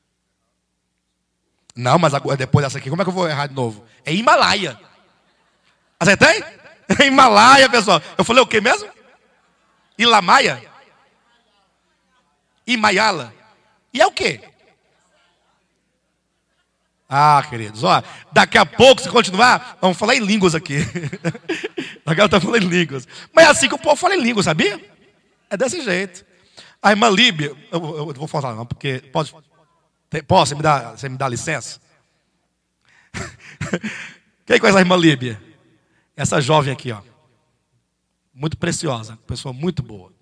Não, mas agora, depois dessa aqui, como é que eu vou errar de novo? É Himalaia. Acertei? É Himalaia, pessoal. Eu falei o quê mesmo? Ilamaia? Imayala? E é o quê? Ah, queridos, ó, daqui a pouco, se continuar, vamos falar em línguas aqui. Agora está falando em línguas. Mas é assim que o povo fala em línguas, sabia? É desse jeito. A irmã Líbia, eu vou falar não, porque posso, você me dá licença? Quem conhece a irmã Líbia? Essa jovem aqui, ó. Muito preciosa, pessoa muito boa.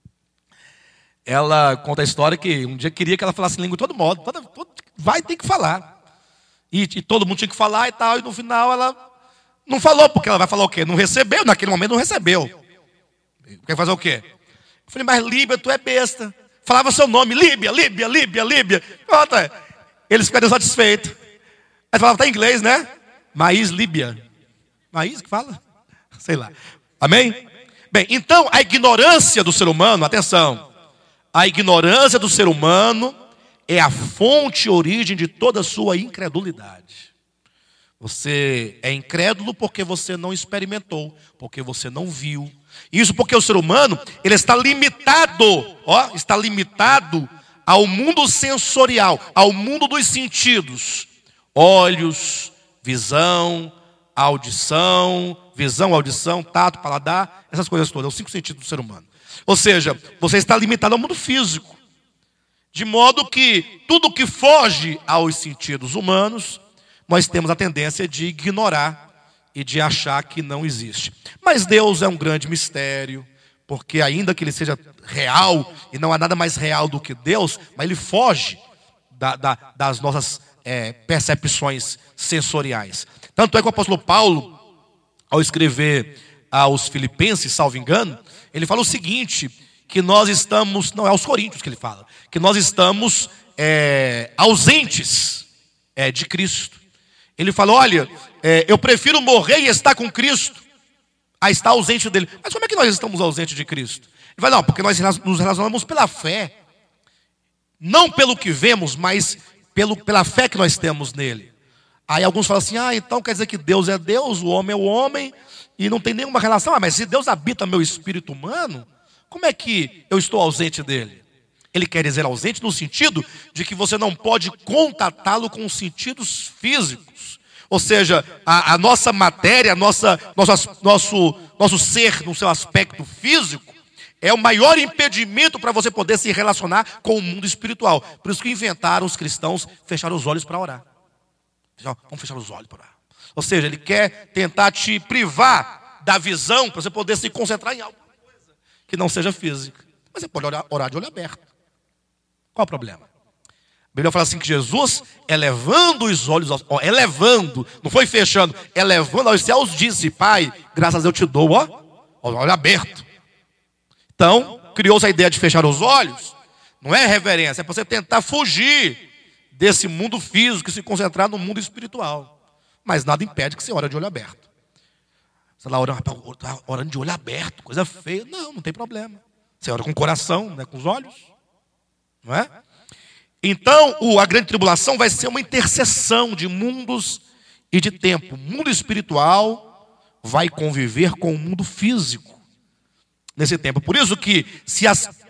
Ela conta a história que um dia queria que ela falasse língua de todo modo. Vai ter que falar. E todo mundo tinha que falar e tal. E no final ela não falou, porque ela vai falar o quê? Não recebeu, naquele momento não recebeu. Quer fazer o quê? Eu falei, mas Líbia, tu é besta. Falava seu nome, Líbia, Líbia, Líbia, Líbia. Pronto, eles ficaram satisfeitos. Aí falava, tá em inglês, né? Maíz, Líbia. Maíz que fala? Sei lá. Amém? Bem, então a ignorância do ser humano, atenção. A ignorância do ser humano é a fonte e origem de toda a sua incredulidade. Você é incrédulo porque você não experimentou, porque você não viu. Isso porque o ser humano, ele está limitado ao mundo sensorial, ao mundo dos sentidos. Olhos, visão, audição, tato, paladar, essas coisas todas, os 5 sentidos do ser humano. Ou seja, você está limitado ao mundo físico. De modo que tudo que foge aos sentidos humanos, nós temos a tendência de ignorar e de achar que não existe. Mas Deus é um grande mistério, porque ainda que Ele seja real, e não há nada mais real do que Deus, mas Ele foge das nossas percepções sensoriais. Tanto é que o apóstolo Paulo, ao escrever aos Filipenses, salvo engano, ele fala o seguinte, que nós estamos, não é aos Coríntios que ele fala, que nós estamos ausentes de Cristo. Ele fala, olha, eu prefiro morrer e estar com Cristo a estar ausente dele. Mas como é que nós estamos ausentes de Cristo? Ele fala, não, porque nós nos relacionamos pela fé. Não pelo que vemos, mas pela fé que nós temos nele. Aí alguns falam assim, então quer dizer que Deus é Deus, o homem é o homem, e não tem nenhuma relação. Mas se Deus habita meu espírito humano, como é que eu estou ausente dele? Ele quer dizer ausente no sentido de que você não pode contatá-lo com os sentidos físicos. Ou seja, a nossa matéria, nosso ser no seu aspecto físico, é o maior impedimento para você poder se relacionar com o mundo espiritual. Por isso que inventaram os cristãos fechar os olhos para orar. Vamos fechar os olhos para orar. Ou seja, ele quer tentar te privar da visão para você poder se concentrar em alguma coisa que não seja física. Mas você pode orar de olho aberto. Qual o problema? A Bíblia fala assim que Jesus, elevando os olhos, elevando, não foi fechando, elevando aos céus, disse, Pai, graças a Deus eu te dou, olho aberto. Então, criou-se a ideia de fechar os olhos, não é reverência, é para você tentar fugir desse mundo físico e se concentrar no mundo espiritual. Mas nada impede que você ore de olho aberto. Você está orando de olho aberto, coisa feia. Não tem problema. Você ora com o coração, não é com os olhos. Não é? Então, a grande tribulação vai ser uma interseção de mundos e de tempo. O mundo espiritual vai conviver com o mundo físico nesse tempo. Por isso que se as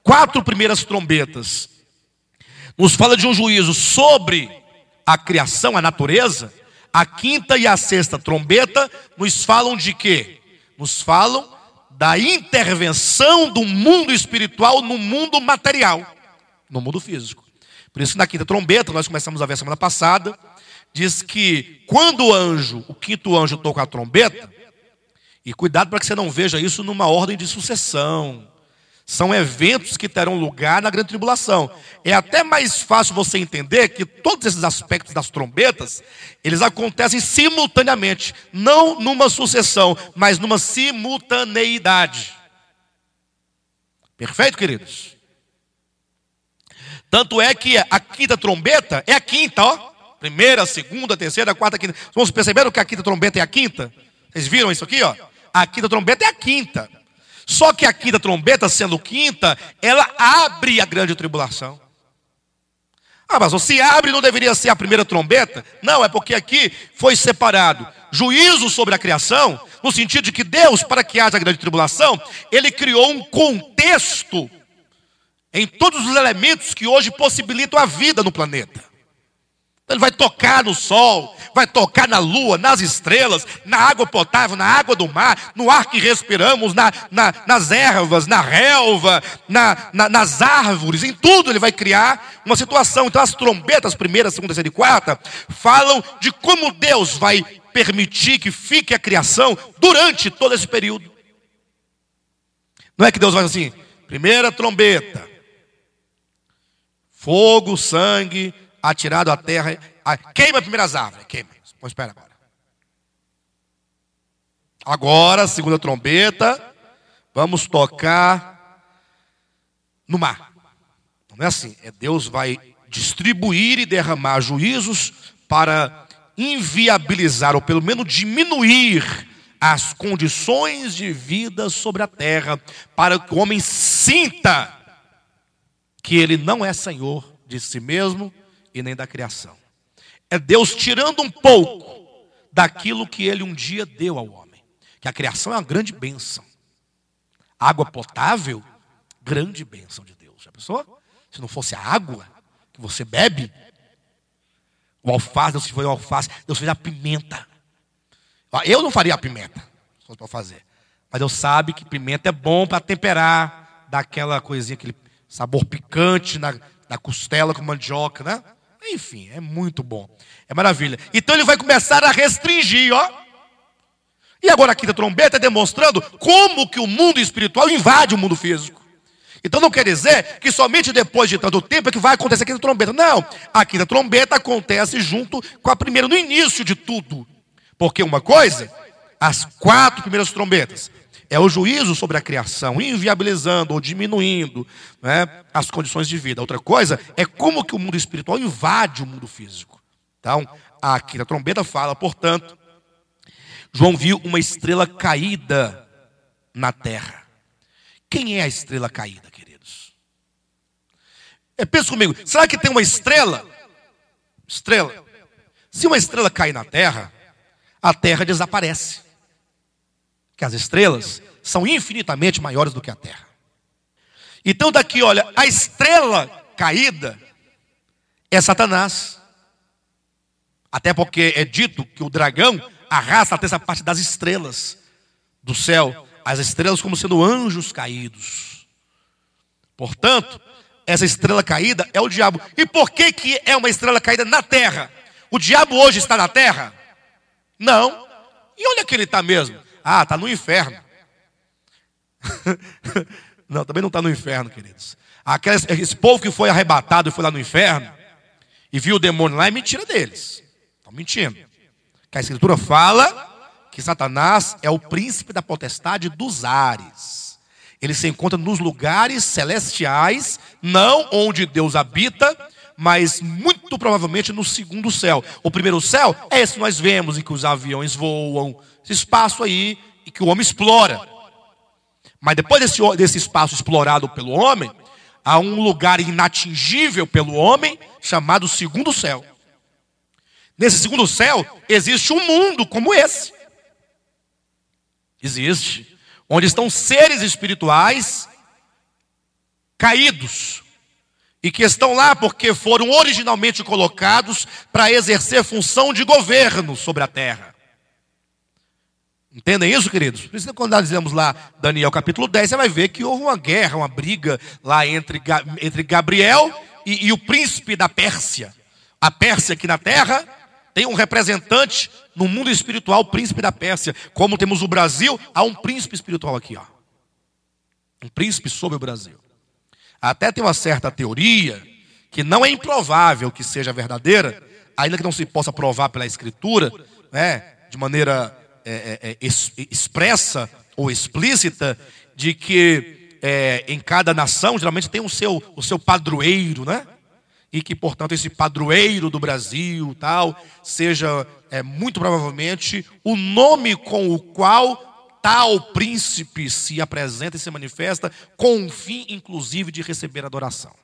4 primeiras trombetas nos fala de um juízo sobre a criação, a natureza, a 5ª e a 6ª trombeta nos falam de quê? Nos falam da intervenção do mundo espiritual no mundo material, no mundo físico. Por isso, na 5ª trombeta, nós começamos a ver semana passada, diz que quando o 5º anjo toca a trombeta, e cuidado para que você não veja isso numa ordem de sucessão. São eventos que terão lugar na grande tribulação. É até mais fácil você entender que todos esses aspectos das trombetas, eles acontecem simultaneamente. Não numa sucessão, mas numa simultaneidade. Perfeito, queridos? Tanto é que a 5ª trombeta é a 5ª, ó. 1ª, 2ª, 3ª, 4ª, 5ª. Vamos perceber que a 5ª trombeta é a 5ª? Vocês viram isso aqui, ó? A 5ª trombeta é a 5ª. Só que a 5ª trombeta, sendo 5ª, ela abre a grande tribulação. Ah, mas se abre, não deveria ser a 1ª trombeta? Não, é porque aqui foi separado juízo sobre a criação, no sentido de que Deus, para que haja a grande tribulação, Ele criou um contexto em todos os elementos que hoje possibilitam a vida no planeta. Ele vai tocar no sol, vai tocar na lua, nas estrelas, na água potável, na água do mar, no ar que respiramos, nas ervas, na relva, nas árvores, em tudo ele vai criar uma situação. Então as trombetas, 1ª, 2ª, 3ª e 4ª, falam de como Deus vai permitir que fique a criação durante todo esse período. Não é que Deus vai assim, 1ª trombeta, fogo, sangue, atirado à terra, queima as primeiras árvores, queima. Pois espera agora. Agora, 2ª trombeta, vamos tocar no mar. Não é assim, Deus vai distribuir e derramar juízos para inviabilizar, ou pelo menos diminuir as condições de vida sobre a terra, para que o homem sinta que ele não é senhor de si mesmo e nem da criação. É Deus tirando um pouco daquilo que Ele um dia deu ao homem. Que a criação é uma grande bênção. Água potável, grande bênção de Deus. Já pensou? Se não fosse a água que você bebe, o alface, Deus fez o alface, Deus fez a pimenta. Eu não faria a pimenta, se fosse para fazer. Mas Deus sabe que pimenta é bom para temperar, dar aquela coisinha, aquele sabor picante na costela com mandioca, né? Enfim, é muito bom. É maravilha. Então ele vai começar a restringir, ó. E agora a 5ª trombeta é demonstrando como que o mundo espiritual invade o mundo físico. Então não quer dizer que somente depois de tanto tempo é que vai acontecer a 5ª trombeta. Não, a 5ª trombeta acontece junto com a 1ª, no início de tudo. Porque uma coisa, as 4 primeiras trombetas, é o juízo sobre a criação, inviabilizando ou diminuindo, né, as condições de vida. Outra coisa é como que o mundo espiritual invade o mundo físico. Então, a 5ª trombeta fala, portanto, João viu uma estrela caída na terra. Quem é a estrela caída, queridos? Pensa comigo, será que tem uma estrela? Estrela. Se uma estrela cair na terra, a terra desaparece. Que as estrelas são infinitamente maiores do que a terra. Então daqui, olha, a estrela caída é Satanás. Até porque é dito que o dragão arrasta até essa parte das estrelas do céu. As estrelas como sendo anjos caídos. Portanto, essa estrela caída é o diabo. E por que que é uma estrela caída na terra? O diabo hoje está na terra? Não. E onde é que ele está mesmo? Ah, está no inferno. Não, também não está no inferno, queridos. Esse povo que foi arrebatado e foi lá no inferno e viu o demônio lá, é mentira deles. Estão mentindo. Que a Escritura fala que Satanás é o príncipe da potestade dos ares. Ele se encontra nos lugares celestiais, não onde Deus habita, mas muito provavelmente no 2º céu. O 1º céu é esse que nós vemos, em que os aviões voam, esse espaço aí, e que o homem explora. Mas depois desse espaço explorado pelo homem, há um lugar inatingível pelo homem, chamado 2º céu. Nesse 2º céu, existe um mundo como esse. Existe. Onde estão seres espirituais caídos, e que estão lá porque foram originalmente colocados para exercer função de governo sobre a terra. Entendem isso, queridos? Por isso, quando nós dizemos lá Daniel capítulo 10, você vai ver que houve uma guerra, uma briga lá entre Gabriel e o príncipe da Pérsia. A Pérsia aqui na terra tem um representante no mundo espiritual, o príncipe da Pérsia. Como temos o Brasil, há um príncipe espiritual aqui, ó. Um príncipe sobre o Brasil. Até tem uma certa teoria, que não é improvável que seja verdadeira, ainda que não se possa provar pela Escritura, né, de maneira expressa ou explícita, de que em cada nação, geralmente tem o seu padroeiro, né? E que, portanto, esse padroeiro do Brasil, tal, seja muito provavelmente o nome com o qual tal príncipe se apresenta e se manifesta, com o fim, inclusive, de receber adoração.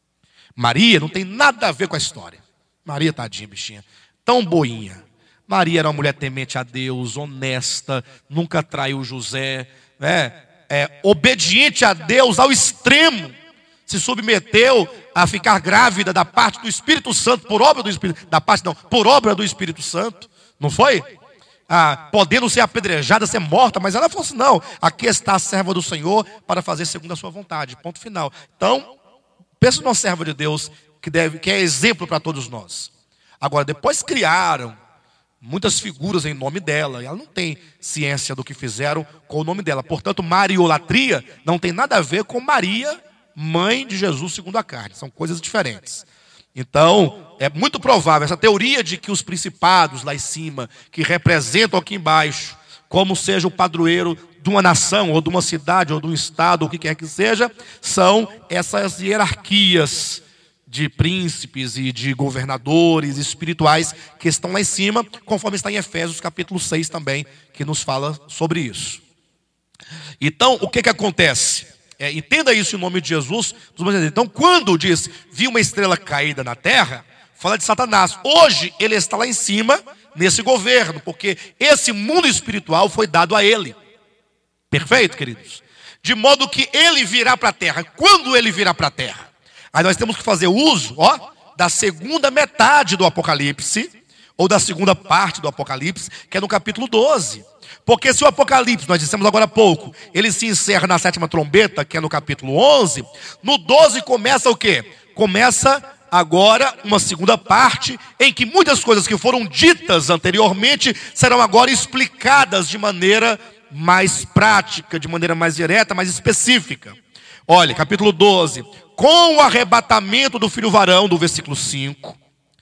Maria não tem nada a ver com a história. Maria, tadinha, bichinha, tão boinha. Maria era uma mulher temente a Deus, honesta, nunca traiu José, né? Obediente a Deus ao extremo. Se submeteu a ficar grávida da parte do Espírito Santo, por obra do Espírito, por obra do Espírito Santo, não foi? Podendo ser apedrejada, ser morta, mas ela falou assim, não, aqui está a serva do Senhor para fazer segundo a sua vontade, ponto final. Então, pensa numa serva de Deus que é exemplo para todos nós. Agora, depois criaram muitas figuras em nome dela, e ela não tem ciência do que fizeram com o nome dela. Portanto, mariolatria não tem nada a ver com Maria, mãe de Jesus segundo a carne, são coisas diferentes. Então, é muito provável, essa teoria de que os principados lá em cima, que representam aqui embaixo, como seja o padroeiro de uma nação, ou de uma cidade, ou de um estado, ou o que quer que seja, são essas hierarquias de príncipes e de governadores espirituais que estão lá em cima, conforme está em Efésios capítulo 6 também, que nos fala sobre isso. Então, o que acontece? Entenda isso em nome de Jesus. Então, quando diz, vi uma estrela caída na terra, fala de Satanás. Hoje, ele está lá em cima, nesse governo, porque esse mundo espiritual foi dado a ele. Perfeito, queridos? De modo que ele virá para a terra. Quando ele virá para a terra? Aí nós temos que fazer uso, da segunda metade do Apocalipse, ou da segunda parte do Apocalipse, que é no capítulo 12. Porque se o Apocalipse, nós dissemos agora há pouco, ele se encerra na sétima trombeta, que é no capítulo 11, no 12 começa o quê? Começa agora uma segunda parte, em que muitas coisas que foram ditas anteriormente, serão agora explicadas de maneira mais prática, de maneira mais direta, mais específica. Olha, capítulo 12, com o arrebatamento do filho varão, do versículo 5,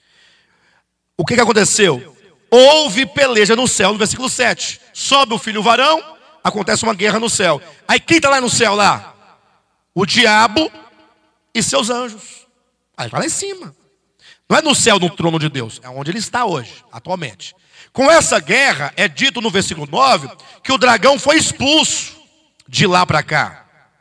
o que aconteceu? Houve peleja no céu, no versículo 7. Sobe o filho varão, acontece uma guerra no céu. Aí quem está lá no céu lá? O diabo e seus anjos. Aí está lá em cima. Não é no céu, no trono de Deus. É onde ele está hoje, atualmente. Com essa guerra, é dito no versículo 9, que o dragão foi expulso de lá para cá.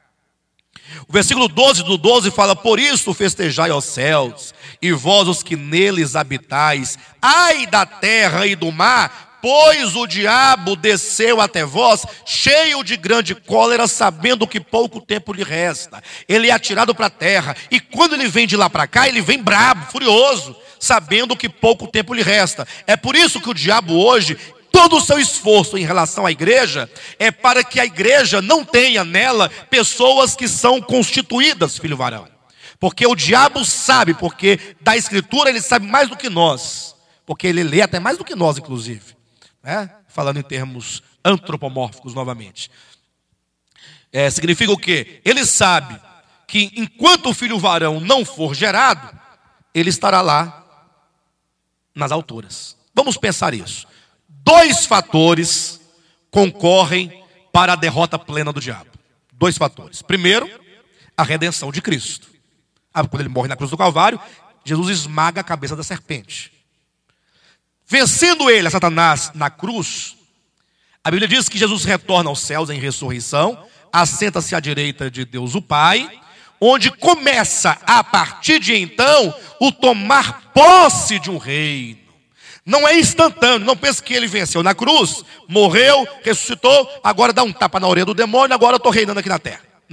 O versículo 12 do 12 fala, por isso festejai aos céus, e vós os que neles habitais, ai da terra e do mar, pois o diabo desceu até vós, cheio de grande cólera, sabendo que pouco tempo lhe resta. Ele é atirado para a terra, e quando ele vem de lá para cá, ele vem brabo, furioso, sabendo que pouco tempo lhe resta. É por isso que o diabo hoje, todo o seu esforço em relação à igreja, é para que a igreja não tenha nela pessoas que são constituídas, filho varão. Porque o diabo sabe, porque da escritura ele sabe mais do que nós. Porque ele lê até mais do que nós, inclusive. Falando em termos antropomórficos novamente. Significa o quê? Ele sabe que enquanto o filho varão não for gerado, ele estará lá nas alturas. Vamos pensar isso. 2 fatores concorrem para a derrota plena do diabo. 2 fatores. Primeiro, a redenção de Cristo. Quando ele morre na cruz do Calvário, Jesus esmaga a cabeça da serpente. Vencendo ele, a Satanás, na cruz, a Bíblia diz que Jesus retorna aos céus em ressurreição, assenta-se à direita de Deus o Pai, onde começa, a partir de então, o tomar posse de um reino. Não é instantâneo, não pense que ele venceu na cruz, morreu, ressuscitou, agora dá um tapa na orelha do demônio, agora eu estou reinando aqui na terra. Não,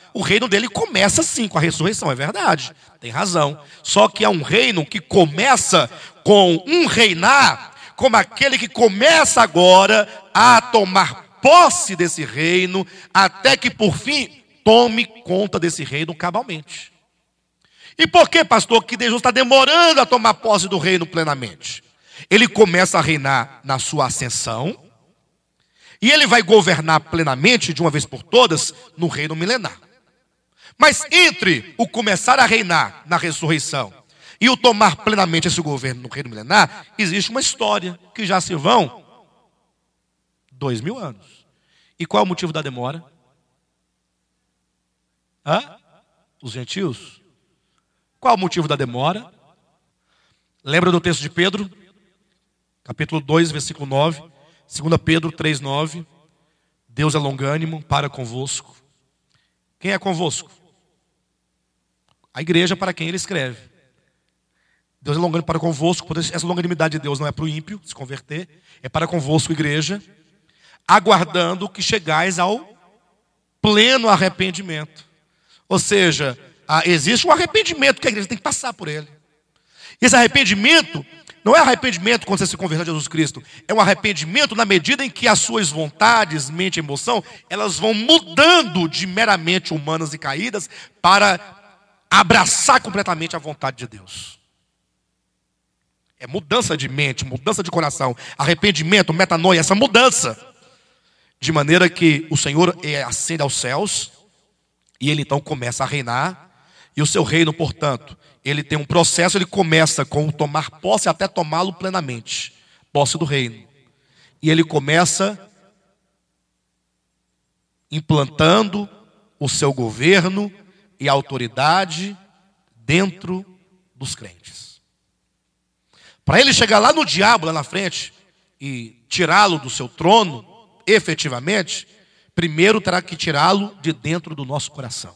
O reino dele começa sim com a ressurreição, é verdade, tem razão. Só que é um reino que começa com um reinar, como aquele que começa agora a tomar posse desse reino, até que por fim tome conta desse reino cabalmente. E por que, pastor, que Jesus está demorando a tomar posse do reino plenamente? Ele começa a reinar na sua ascensão, e ele vai governar plenamente, de uma vez por todas, no reino milenar. Mas entre o começar a reinar na ressurreição e o tomar plenamente esse governo no reino milenar, existe uma história que já se vão 2000 anos. E qual é o motivo da demora? Os gentios. Qual é o motivo da demora? Lembra do texto de Pedro? Capítulo 2, versículo 9. 2 Pedro 3, 9. Deus é longânimo para convosco. Quem é convosco? A igreja para quem ele escreve. Deus é longânimo para convosco. Essa longanimidade de Deus não é para o ímpio se converter. É para convosco, igreja. Aguardando que chegais ao pleno arrependimento. Ou seja, existe um arrependimento que a igreja tem que passar por ele. E esse arrependimento não é arrependimento quando você se converteu a Jesus Cristo. É um arrependimento na medida em que as suas vontades, mente e emoção, elas vão mudando de meramente humanas e caídas para abraçar completamente a vontade de Deus. É mudança de mente, mudança de coração, arrependimento, metanoia, essa mudança. De maneira que o Senhor ascende aos céus e ele então começa a reinar. E o seu reino, portanto, ele tem um processo, ele começa com o tomar posse até tomá-lo plenamente. Posse do reino. E ele começa implantando o seu governo e autoridade dentro dos crentes. Para ele chegar lá no diabo, lá na frente, e tirá-lo do seu trono, efetivamente, primeiro terá que tirá-lo de dentro do nosso coração.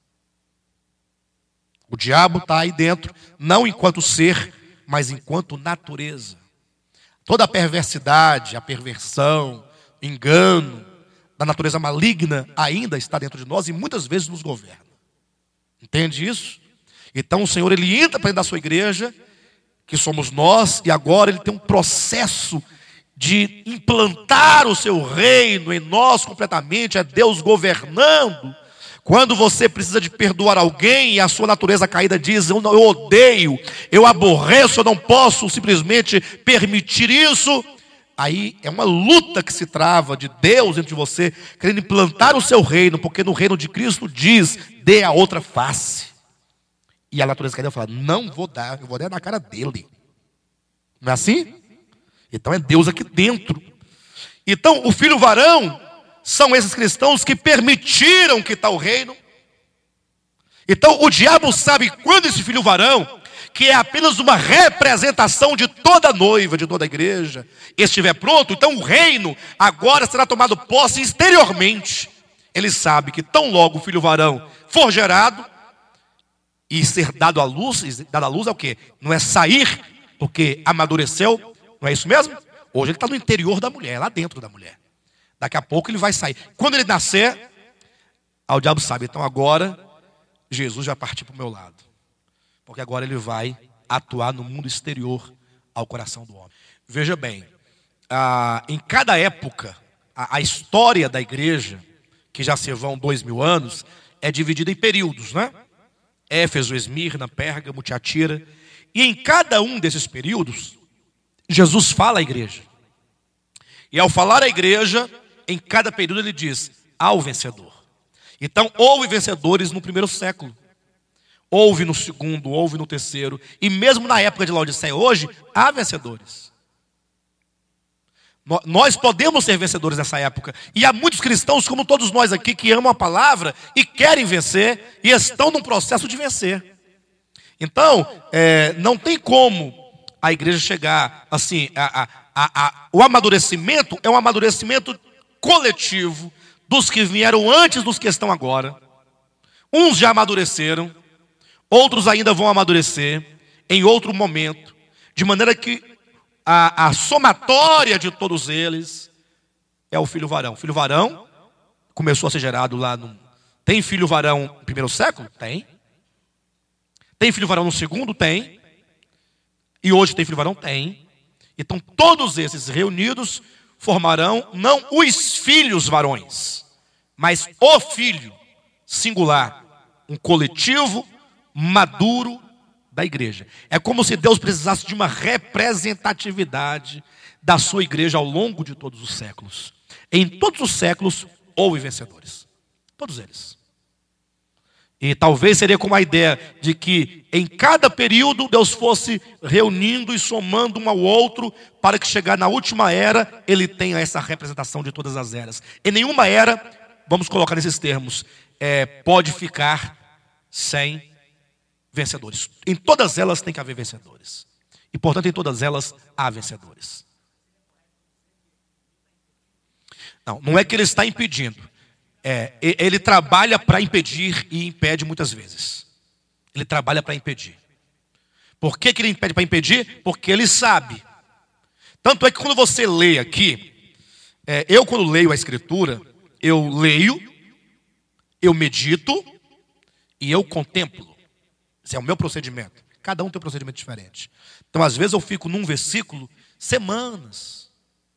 O diabo está aí dentro, não enquanto ser, mas enquanto natureza. Toda a perversidade, a perversão, o engano da natureza maligna ainda está dentro de nós e muitas vezes nos governa. Entende isso? Então o Senhor, ele entra para dentro da sua igreja, que somos nós, e agora ele tem um processo de implantar o seu reino em nós completamente, é Deus governando. Quando você precisa de perdoar alguém e a sua natureza caída diz, eu odeio, eu aborreço, eu não posso simplesmente permitir isso. Aí é uma luta que se trava de Deus entre você, querendo implantar o seu reino, porque no reino de Cristo diz, dê a outra face. E a natureza caída fala, não vou dar, eu vou dar na cara dele. Não é assim? Então é Deus aqui dentro. Então o filho varão são esses cristãos que permitiram que tal reino. Então o diabo sabe quando esse filho varão, que é apenas uma representação de toda a noiva, de toda a igreja, estiver pronto, então o reino agora será tomado posse exteriormente. Ele sabe que tão logo o filho varão for gerado e ser dado à luz é o quê? Não é sair porque amadureceu, não é isso mesmo? Hoje ele está no interior da mulher, lá dentro da mulher. Daqui a pouco ele vai sair. Quando ele nascer, o diabo sabe, então agora Jesus vai partir para o meu lado. Porque agora ele vai atuar no mundo exterior ao coração do homem. Veja bem, em cada época, a história da igreja, que já se vão 2000 anos, é dividida em períodos, né? Éfeso, Esmirna, Pérgamo, Tiatira. E em cada um desses períodos, Jesus fala à igreja. E ao falar à igreja, em cada período ele diz, ao vencedor. Então, houve vencedores no primeiro século. Houve no segundo, houve no terceiro. E mesmo na época de Laodiceia hoje, há vencedores. Nós podemos ser vencedores nessa época. E há muitos cristãos, como todos nós aqui, que amam a palavra e querem vencer. E estão num processo de vencer. Então, não tem como a igreja chegar assim, o amadurecimento é um amadurecimento coletivo dos que vieram antes dos que estão agora. Uns já amadureceram, outros ainda vão amadurecer em outro momento, de maneira que a somatória de todos eles é o filho varão. O filho varão começou a ser gerado lá no Tem filho varão no primeiro século? Tem. Tem filho varão no segundo? Tem. E hoje tem filho varão? Tem. Então todos esses reunidos formarão não os filhos varões, mas o filho singular, um coletivo maduro da igreja. É como se Deus precisasse de uma representatividade da sua igreja ao longo de todos os séculos. Em todos os séculos houve vencedores. Todos eles. E talvez seria como a ideia de que em cada período Deus fosse reunindo e somando um ao outro para que chegar na última era ele tenha essa representação de todas as eras. Em nenhuma era, vamos colocar nesses termos, pode ficar sem vencedores. Em todas elas tem que haver vencedores. E portanto em todas elas há vencedores. Não é que ele está impedindo. Ele trabalha para impedir e impede muitas vezes. Ele trabalha para impedir. Por que ele impede para impedir? Porque ele sabe. Tanto é que quando você lê aqui, eu quando leio a Escritura, eu leio, eu medito e eu contemplo. Esse é o meu procedimento. Cada um tem um procedimento diferente. Então às vezes eu fico num versículo semanas.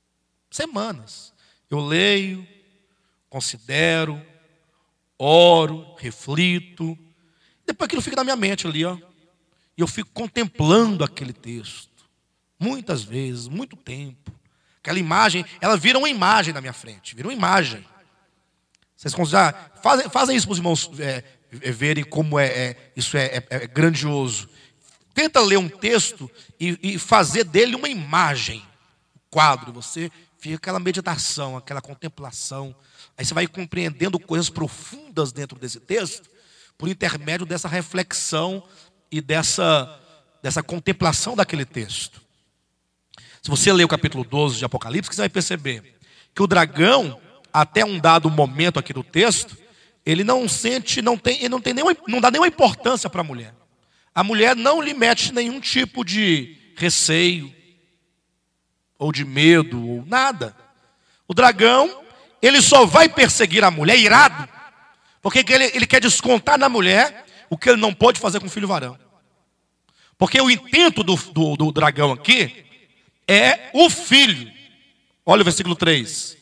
Eu leio, considero, oro, reflito. Depois aquilo fica na minha mente ali, ó. E eu fico contemplando aquele texto. Muitas vezes, muito tempo. Aquela imagem, ela vira uma imagem na minha frente. Vira uma imagem. Vocês já fazem isso para os irmãos verem como isso é grandioso. Tenta ler um texto e fazer dele uma imagem. Um quadro. Você fica aquela meditação, aquela contemplação. Aí você vai compreendendo coisas profundas dentro desse texto, por intermédio dessa reflexão e dessa contemplação daquele texto. Se você ler o capítulo 12 de Apocalipse, você vai perceber que o dragão, até um dado momento aqui do texto, ele não dá nenhuma importância para a mulher. A mulher não lhe mete nenhum tipo de receio, ou de medo, ou nada. O dragão, ele só vai perseguir a mulher, irado, porque ele quer descontar na mulher o que ele não pode fazer com o filho varão. Porque o intento do dragão aqui é o filho. Olha o versículo 3.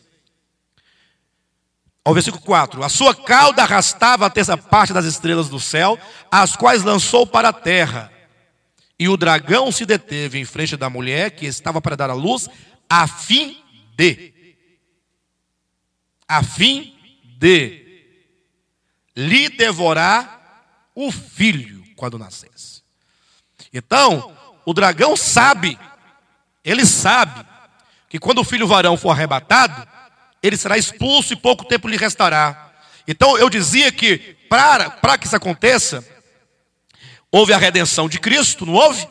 Ao versículo 4. A sua cauda arrastava a terça parte das estrelas do céu, as quais lançou para a terra. E o dragão se deteve em frente da mulher que estava para dar à luz, a fim de lhe devorar o filho quando nascesse. Então, o dragão sabe, ele sabe que quando o filho varão for arrebatado, ele será expulso e pouco tempo lhe restará. Então eu dizia que para que isso aconteça, houve a redenção de Cristo, não houve?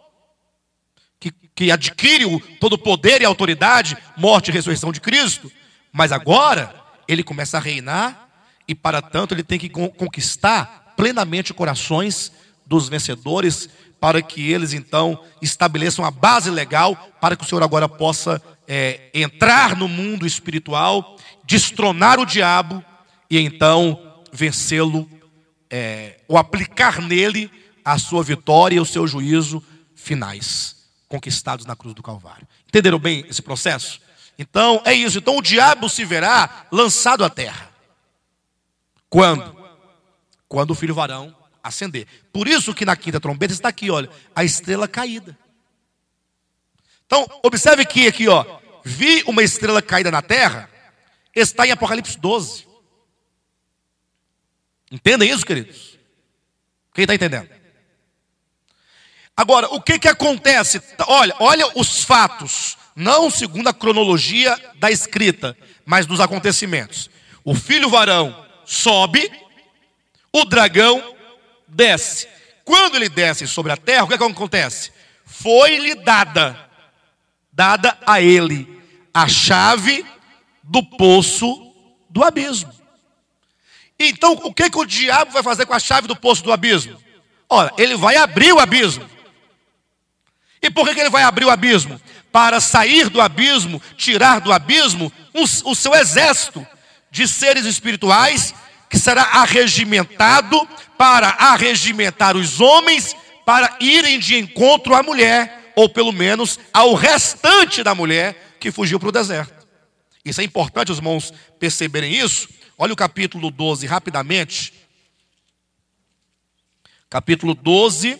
Que adquire todo o poder e autoridade, morte e ressurreição de Cristo. Mas agora, ele começa a reinar e para tanto ele tem que conquistar plenamente corações dos vencedores, para que eles então estabeleçam a base legal, para que o Senhor agora possa entrar no mundo espiritual, destronar o diabo e então vencê-lo, ou aplicar nele a sua vitória e o seu juízo finais, conquistados na cruz do Calvário. Entenderam bem esse processo? Então é isso. Então o diabo se verá lançado à terra. Quando? Quando o filho varão ascender. Por isso que na quinta trombeta está aqui, olha, a estrela caída. Então observe que aqui, ó, vi uma estrela caída na terra, está em Apocalipse 12. Entendem isso, queridos? Quem está entendendo? Agora, o que acontece? Olha os fatos, não segundo a cronologia da escrita, mas dos acontecimentos. O filho varão sobe, o dragão desce. Quando ele desce sobre a terra, o que acontece? Foi-lhe dada a ele a chave do poço do abismo. Então, o que o diabo vai fazer com a chave do poço do abismo? Ora, ele vai abrir o abismo. E por que ele vai abrir o abismo? Para sair do abismo, tirar do abismo o seu exército de seres espirituais que será arregimentado para arregimentar os homens para irem de encontro à mulher, ou pelo menos ao restante da mulher que fugiu para o deserto. Isso é importante os irmãos perceberem isso. Olha o capítulo 12 rapidamente. Capítulo 12,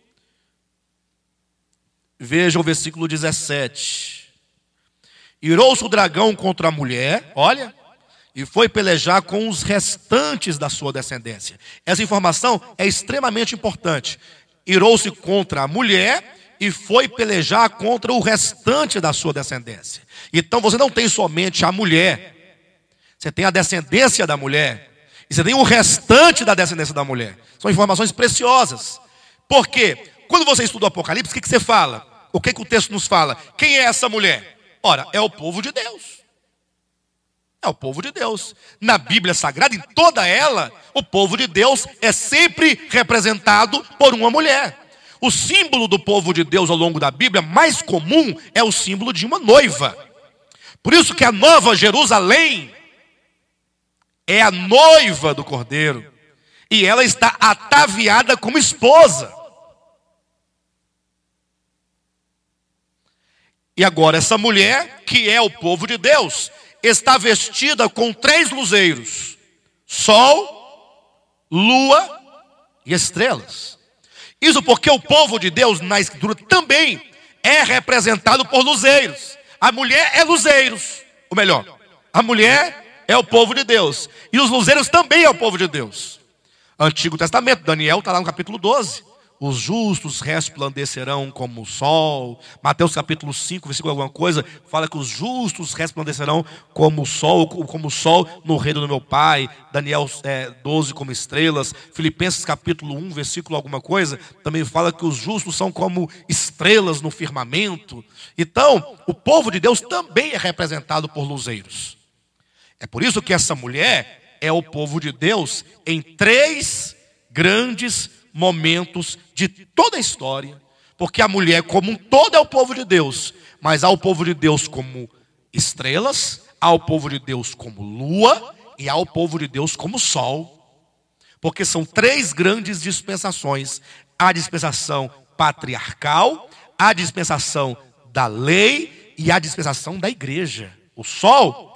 veja o versículo 17. Irou-se o dragão contra a mulher, olha, e foi pelejar com os restantes da sua descendência. Essa informação é extremamente importante. Irou-se contra a mulher e foi pelejar contra o restante da sua descendência. Então você não tem somente a mulher, você tem a descendência da mulher, e você tem o restante da descendência da mulher. São informações preciosas. Por quê? Quando você estuda o Apocalipse, o que você fala? O que o texto nos fala? Quem é essa mulher? Ora, é o povo de Deus. É o povo de Deus. Na Bíblia Sagrada, em toda ela, o povo de Deus é sempre representado por uma mulher. O símbolo do povo de Deus ao longo da Bíblia, mais comum, é o símbolo de uma noiva. Por isso que a Nova Jerusalém é a noiva do Cordeiro. E ela está ataviada como esposa. E agora essa mulher, que é o povo de Deus, está vestida com 3 luzeiros: sol, lua e estrelas. Isso porque o povo de Deus na Escritura também é representado por luzeiros. A mulher é luzeiros, ou melhor, a mulher é o povo de Deus. E os luzeiros também é o povo de Deus. Antigo Testamento, Daniel está lá no capítulo 12. Os justos resplandecerão como o sol. Mateus capítulo 5, versículo alguma coisa, fala que os justos resplandecerão como o sol no reino do meu Pai. Daniel 12 como estrelas. Filipenses capítulo 1, versículo alguma coisa, também fala que os justos são como estrelas no firmamento. Então, o povo de Deus também é representado por luzeiros. É por isso que essa mulher é o povo de Deus em 3 grandes momentos de toda a história, porque a mulher como um todo é o povo de Deus, mas há o povo de Deus como estrelas, há o povo de Deus como lua e há o povo de Deus como sol, porque são 3 grandes dispensações: a dispensação patriarcal, a dispensação da lei e a dispensação da igreja. O sol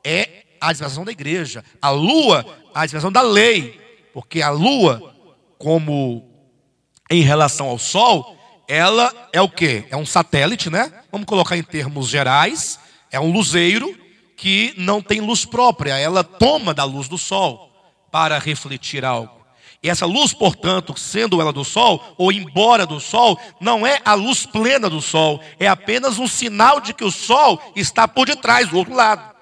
é a dispensação da igreja, a lua a dispensação da lei, porque a lua, como em relação ao sol, ela é o quê? É um satélite, né? Vamos colocar em termos gerais, é um luzeiro que não tem luz própria, ela toma da luz do sol para refletir algo. E essa luz, portanto, sendo ela do sol, ou embora do sol, não é a luz plena do sol, é apenas um sinal de que o sol está por detrás, do outro lado.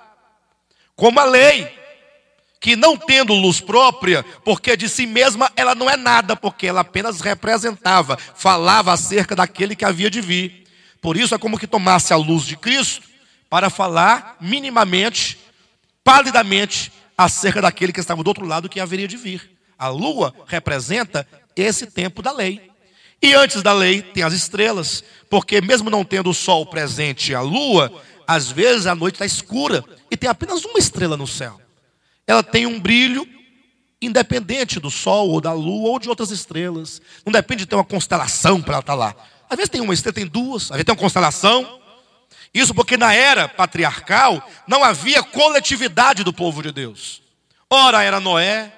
Como a lei, que não tendo luz própria, porque de si mesma ela não é nada, porque ela apenas representava, falava acerca daquele que havia de vir. Por isso é como que tomasse a luz de Cristo para falar minimamente, palidamente, acerca daquele que estava do outro lado que haveria de vir. A lua representa esse tempo da lei. E antes da lei tem as estrelas, porque mesmo não tendo o sol presente e a lua, às vezes a noite está escura e tem apenas uma estrela no céu. Ela tem um brilho independente do sol ou da lua ou de outras estrelas. Não depende de ter uma constelação para ela estar lá. Às vezes tem uma estrela, tem 2, às vezes tem uma constelação. Isso porque na era patriarcal não havia coletividade do povo de Deus. Ora era Noé,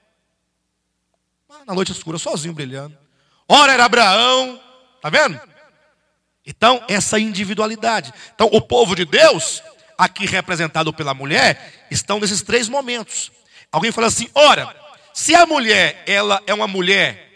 na noite escura, sozinho brilhando. Ora era Abraão, está vendo? Então, essa individualidade. Então, o povo de Deus, aqui representado pela mulher, estão nesses 3 momentos. Alguém fala assim: ora, se a mulher, ela é uma mulher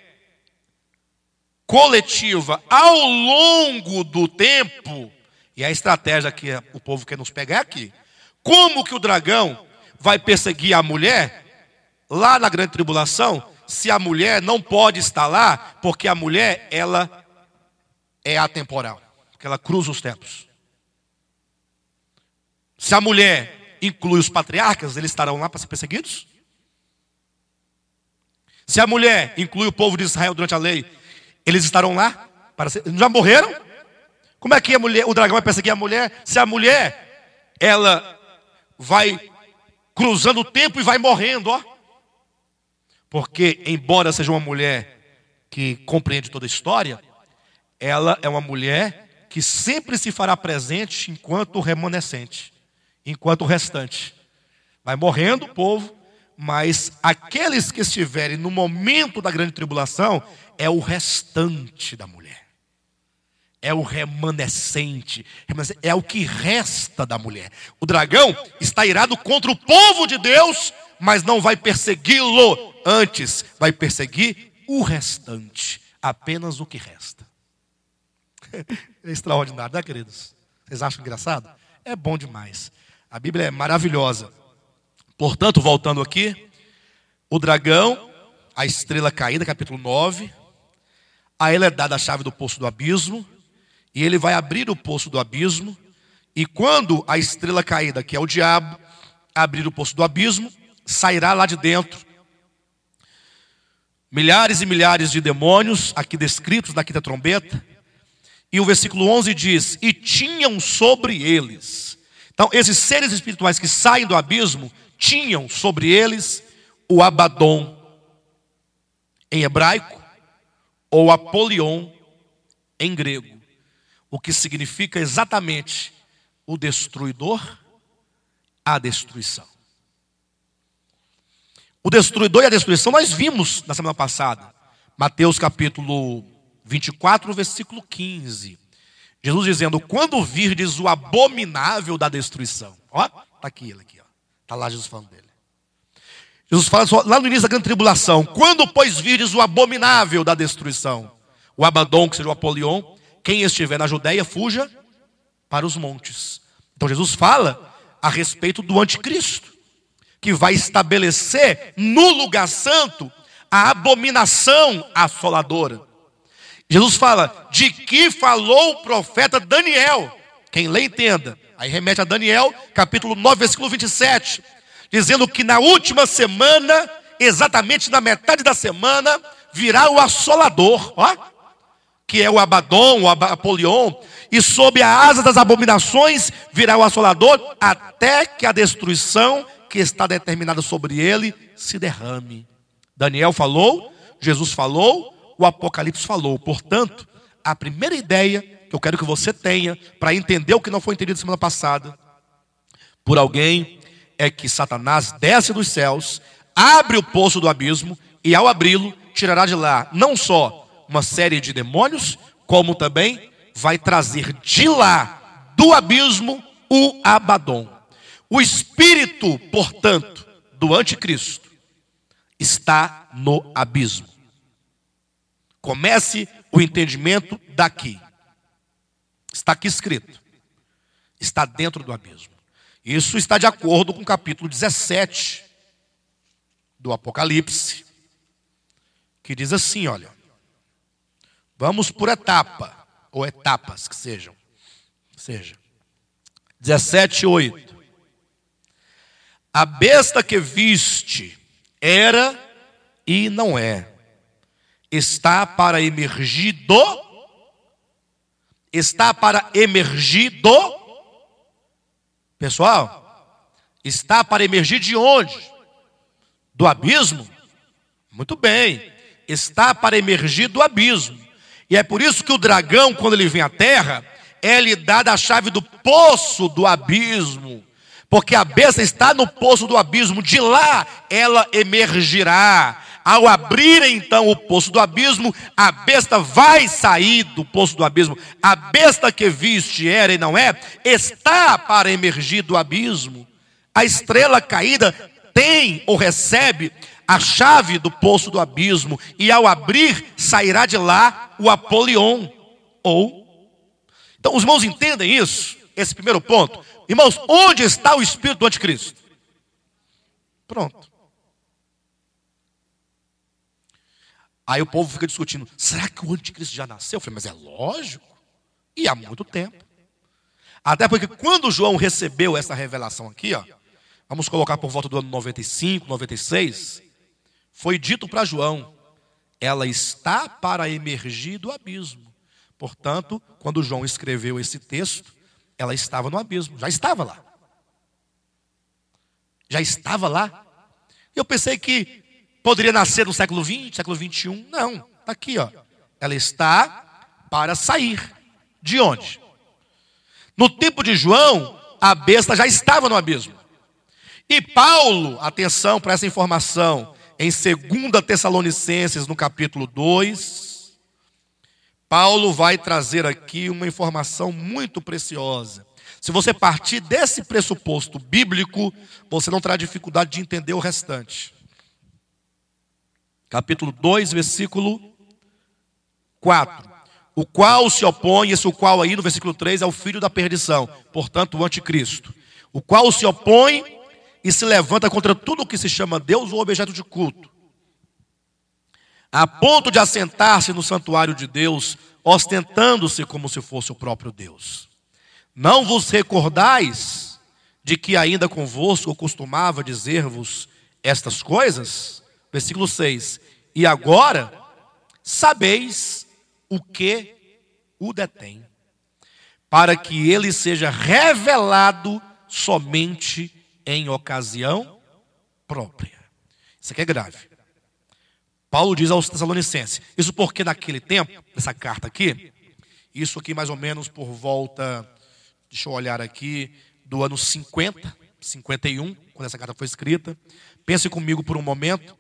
coletiva ao longo do tempo, e a estratégia que o povo quer nos pegar é aqui. Como que o dragão vai perseguir a mulher lá na grande tribulação, se a mulher não pode estar lá, porque a mulher, ela é atemporal, porque ela cruza os tempos. Se a mulher inclui os patriarcas, eles estarão lá para ser perseguidos? Se a mulher inclui o povo de Israel durante a lei, eles estarão lá para ser... Já morreram? Como é que o dragão vai perseguir a mulher? Se a mulher, ela vai cruzando o tempo e vai morrendo, ó. Porque, embora seja uma mulher que compreende toda a história, ela é uma mulher que sempre se fará presente enquanto remanescente, enquanto restante. Vai morrendo o povo, mas aqueles que estiverem no momento da grande tribulação é o restante da mulher. É o remanescente, é o que resta da mulher. O dragão está irado contra o povo de Deus, mas não vai persegui-lo. Antes, vai perseguir o restante, apenas o que resta. É extraordinário, né, queridos? Vocês acham engraçado? É bom demais. A Bíblia é maravilhosa. Portanto, voltando aqui, o dragão, a estrela caída, capítulo 9, a ele é dada a chave do poço do abismo, e ele vai abrir o poço do abismo, e quando a estrela caída, que é o diabo, abrir o poço do abismo, sairá lá de dentro milhares e milhares de demônios, aqui descritos na quinta trombeta, e o versículo 11 diz, e tinham sobre eles. Então, esses seres espirituais que saem do abismo, tinham sobre eles o Abaddon, em hebraico, ou Apolion, em grego, o que significa exatamente o destruidor, a destruição. O destruidor e a destruição nós vimos na semana passada, Mateus capítulo 24, versículo 15. Jesus dizendo, quando virdes o abominável da destruição. Ó, está aqui ele aqui, ó. Está lá Jesus falando dele. Jesus fala lá no início da grande tribulação, quando pois virdes o abominável da destruição, o Abaddon, que seja o Apolion, quem estiver na Judéia, fuja para os montes. Então Jesus fala a respeito do anticristo, que vai estabelecer no lugar santo a abominação assoladora. Jesus fala, de que falou o profeta Daniel. Quem lê, entenda. Aí remete a Daniel, capítulo 9, versículo 27. Dizendo que na última semana, exatamente na metade da semana, virá o assolador. Ó, que é o Abaddon, o Apolion. E sob a asa das abominações virá o assolador, até que a destruição que está determinada sobre ele se derrame. Daniel falou, Jesus falou, o Apocalipse falou. Portanto, a primeira ideia que eu quero que você tenha para entender o que não foi entendido semana passada por alguém é que Satanás desce dos céus, abre o poço do abismo e ao abri-lo tirará de lá não só uma série de demônios, como também vai trazer de lá do abismo o Abaddon. O espírito, portanto, do anticristo está no abismo. Comece o entendimento daqui. Está aqui escrito. Está dentro do abismo. Isso está de acordo com o capítulo 17 do Apocalipse, que diz assim, olha. Vamos por etapa, ou etapas que sejam. 17:8. A besta que viste era e não é. Está para emergir do. Pessoal, está para emergir de onde? Do abismo? Muito bem. Está para emergir do abismo. E é por isso que o dragão, quando ele vem à terra, é-lhe dada a chave do poço do abismo. Porque a besta está no poço do abismo, de lá ela emergirá. Ao abrir então o poço do abismo, a besta vai sair do poço do abismo. A besta que viste era e não é, está para emergir do abismo. A estrela caída tem ou recebe a chave do poço do abismo, e ao abrir sairá de lá o Apolion. Então os irmãos entendem isso? Esse primeiro ponto. Irmãos, onde está o espírito do anticristo? Pronto. Aí o povo fica discutindo, será que o anticristo já nasceu? Eu falei, mas é lógico. E há muito tempo. Até porque quando João recebeu essa revelação aqui, ó, vamos colocar por volta do ano 95, 96, foi dito para João, ela está para emergir do abismo. Portanto, quando João escreveu esse texto, ela estava no abismo, já estava lá. Já estava lá. Eu pensei que poderia nascer no século XX, século XXI. Não, está aqui, ó. Ela está para sair. De onde? No tempo de João, a besta já estava no abismo. E Paulo, atenção para essa informação, em 2 Tessalonicenses, no capítulo 2, Paulo vai trazer aqui uma informação muito preciosa. Se você partir desse pressuposto bíblico, você não terá dificuldade de entender o restante. Capítulo 2, versículo 4. O qual se opõe, esse o qual aí no versículo 3 é o filho da perdição, portanto o anticristo. O qual se opõe e se levanta contra tudo o que se chama Deus ou objeto de culto, a ponto de assentar-se no santuário de Deus, ostentando-se como se fosse o próprio Deus. Não vos recordais de que ainda convosco eu costumava dizer-vos estas coisas? Versículo 6. E agora sabeis o que o detém, para que ele seja revelado somente em ocasião própria. Isso aqui é grave. Paulo diz aos Tessalonicenses, isso porque naquele tempo, essa carta aqui, isso aqui mais ou menos por volta, deixa eu olhar aqui, do ano 50, 51, quando essa carta foi escrita. Pense comigo por um momento.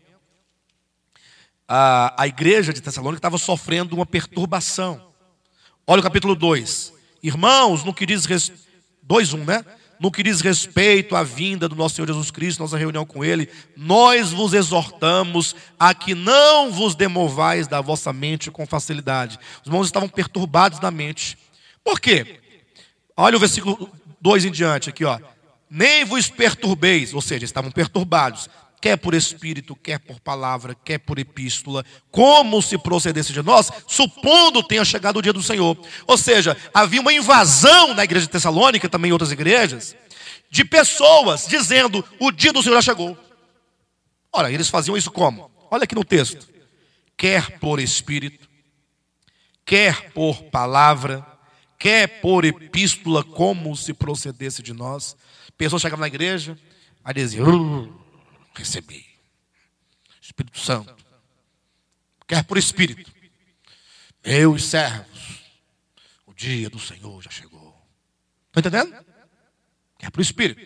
A igreja de Tessalônica estava sofrendo uma perturbação. Olha o capítulo 2. Irmãos, no que diz 2:1, né? No que diz respeito à vinda do nosso Senhor Jesus Cristo, nossa reunião com Ele, nós vos exortamos a que não vos demovais da vossa mente com facilidade. Os irmãos estavam perturbados na mente. Por quê? Olha o versículo 2 em diante aqui, ó. Nem vos perturbeis, ou seja, estavam perturbados, quer por espírito, quer por palavra, quer por epístola, como se procedesse de nós, supondo tenha chegado o dia do Senhor. Ou seja, havia uma invasão na igreja de Tessalônica, também em outras igrejas, de pessoas dizendo, o dia do Senhor já chegou. Ora, eles faziam isso como? Olha aqui no texto. Quer por espírito, quer por palavra, quer por epístola, como se procedesse de nós. Pessoas chegavam na igreja, aí diziam, recebi Espírito Santo, quer por espírito, meus servos, o dia do Senhor já chegou. Está entendendo? Quer por espírito,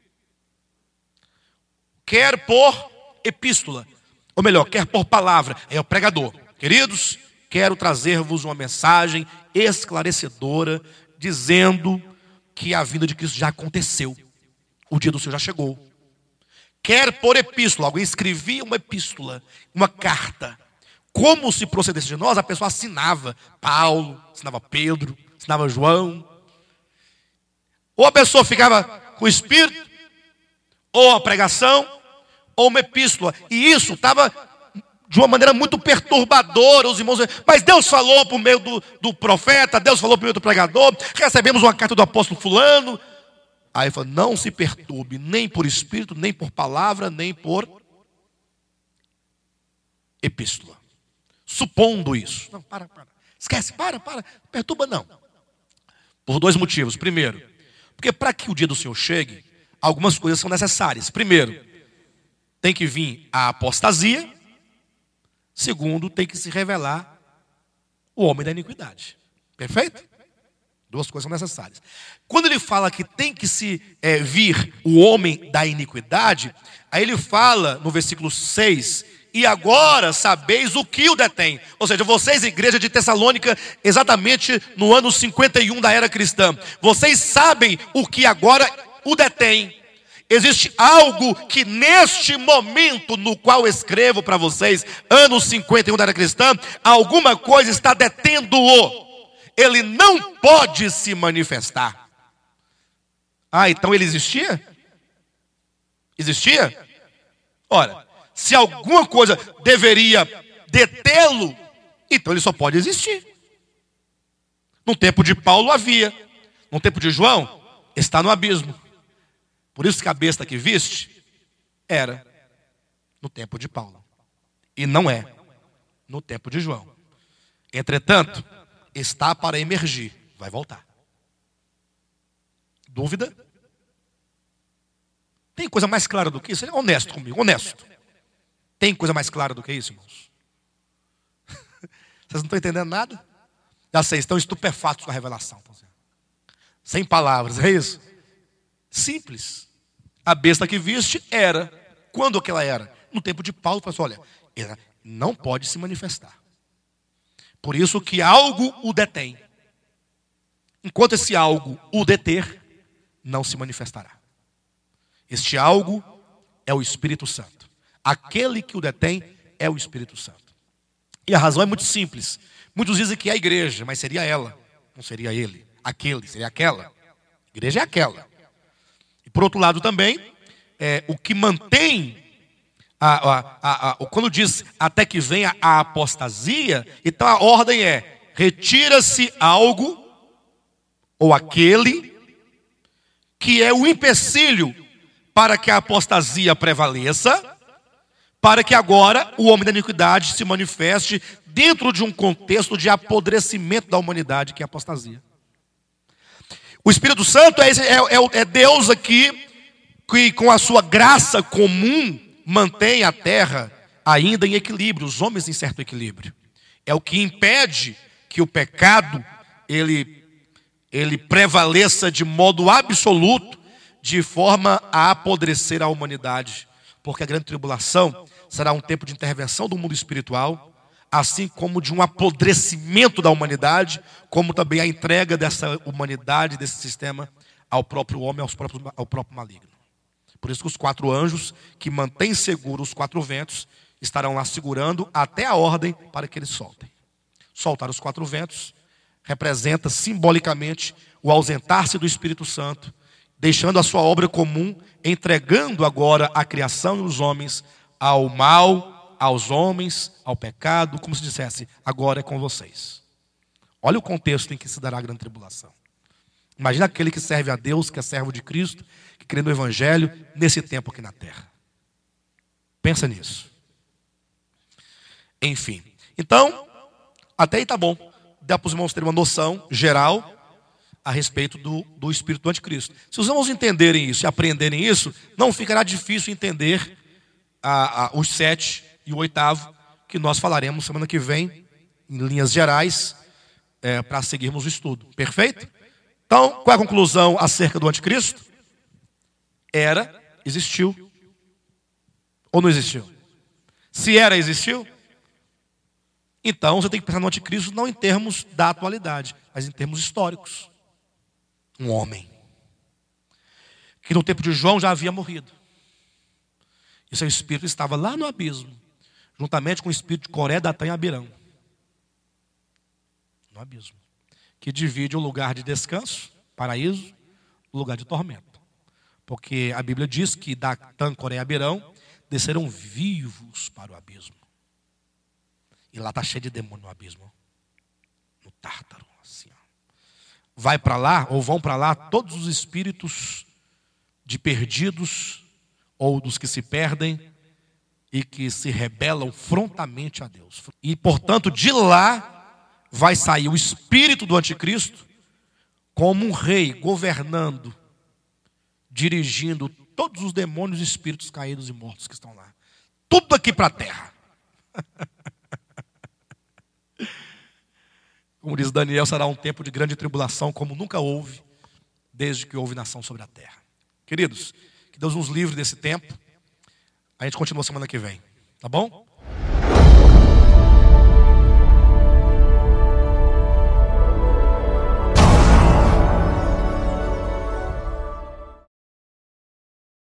quer por epístola, ou melhor, quer por palavra, é o pregador. Queridos, quero trazer-vos uma mensagem esclarecedora, dizendo que a vinda de Cristo já aconteceu, o dia do Senhor já chegou. Quer por epístola, alguém escrevia uma epístola, uma carta. Como se procedesse de nós, a pessoa assinava Paulo, assinava Pedro, assinava João. Ou a pessoa ficava com o Espírito, ou a pregação, ou uma epístola. E isso estava de uma maneira muito perturbadora. Os irmãos, mas Deus falou por meio do profeta, Deus falou por meio do pregador, recebemos uma carta do apóstolo fulano. Aí ele falou, não se perturbe, nem por espírito, nem por palavra, nem por epístola. Supondo isso. Não, para. Esquece, para. Perturba não. Por 2 motivos. Primeiro, porque para que o dia do Senhor chegue, algumas coisas são necessárias. Primeiro, tem que vir a apostasia. Segundo, tem que se revelar o homem da iniquidade. Perfeito? 2 coisas são necessárias. Quando ele fala que tem que se vir o homem da iniquidade, aí ele fala no versículo 6, e agora sabeis o que o detém. Ou seja, vocês, igreja de Tessalônica, exatamente no ano 51 da era cristã, vocês sabem o que agora o detém. Existe algo que neste momento no qual escrevo para vocês, ano 51 da era cristã, alguma coisa está detendo-o. Ele não pode se manifestar. Ah, então ele existia? Existia? Ora, se alguma coisa deveria detê-lo, então ele só pode existir. No tempo de Paulo havia. No tempo de João, está no abismo. Por isso que a besta que viste era no tempo de Paulo. E não é no tempo de João. Entretanto, está para emergir. Vai voltar. Dúvida? Tem coisa mais clara do que isso? Honesto comigo, honesto. Tem coisa mais clara do que isso, irmãos? Vocês não estão entendendo nada? Já sei, estão estupefatos com a revelação. Sem palavras, é isso? Simples. A besta que viste era. Quando que ela era? No tempo de Paulo, falou assim, olha, ela não pode se manifestar. Por isso que algo o detém. Enquanto esse algo o deter, não se manifestará. Este algo é o Espírito Santo. Aquele que o detém é o Espírito Santo. E a razão é muito simples. Muitos dizem que é a igreja, mas seria ela, não seria ele. Aquele, seria aquela. A igreja é aquela. E por outro lado também, o que mantém, quando diz até que venha a apostasia, então a ordem é, retira-se algo, ou aquele, que é o empecilho para que a apostasia prevaleça, para que agora o homem da iniquidade se manifeste dentro de um contexto de apodrecimento da humanidade, que é a apostasia. O Espírito Santo é Deus aqui, que com a sua graça comum mantém a terra ainda em equilíbrio, os homens em certo equilíbrio. É o que impede que o pecado ele prevaleça de modo absoluto, de forma a apodrecer a humanidade. Porque a grande tribulação será um tempo de intervenção do mundo espiritual, assim como de um apodrecimento da humanidade, como também a entrega dessa humanidade, desse sistema, ao próprio homem, ao próprio maligno. Por isso que os 4 anjos, que mantêm seguros os 4 ventos, estarão lá segurando até a ordem para que eles soltem. Soltar os 4 ventos representa simbolicamente o ausentar-se do Espírito Santo, deixando a sua obra comum, entregando agora a criação e os homens ao mal, aos homens, ao pecado, como se dissesse, agora é com vocês. Olha o contexto em que se dará a grande tribulação. Imagina aquele que serve a Deus, que é servo de Cristo, que crê no Evangelho, nesse tempo aqui na terra. Pensa nisso. Enfim. Então, até aí tá bom. Dá para os irmãos terem uma noção geral a respeito do espírito do anticristo. Se os irmãos entenderem isso e aprenderem isso, não ficará difícil entender os 7 e o 8º, que nós falaremos semana que vem, em linhas gerais, para seguirmos o estudo. Perfeito? Então, qual é a conclusão acerca do anticristo? Existiu. Ou não existiu? Se existiu, então você tem que pensar no anticristo não em termos da atualidade, mas em termos históricos. Um homem que no tempo de João já havia morrido. E seu espírito estava lá no abismo, juntamente com o espírito de Coré, Datã e Abirão. No abismo. Que divide o lugar de descanso, paraíso, o lugar de tormento. Porque a Bíblia diz que Datã, Coré e Abirão desceram vivos para o abismo. E lá está cheio de demônio no abismo. No Tártaro. Assim, ó. Vai para lá, ou vão para lá, todos os espíritos de perdidos, ou dos que se perdem, e que se rebelam frontamente a Deus. E, portanto, de lá vai sair o espírito do anticristo, como um rei, governando, dirigindo todos os demônios e espíritos caídos e mortos que estão lá. Tudo aqui para a terra. Como diz Daniel, será um tempo de grande tribulação, como nunca houve, desde que houve nação sobre a terra. Queridos, que Deus nos livre desse tempo. A gente continua semana que vem, tá bom?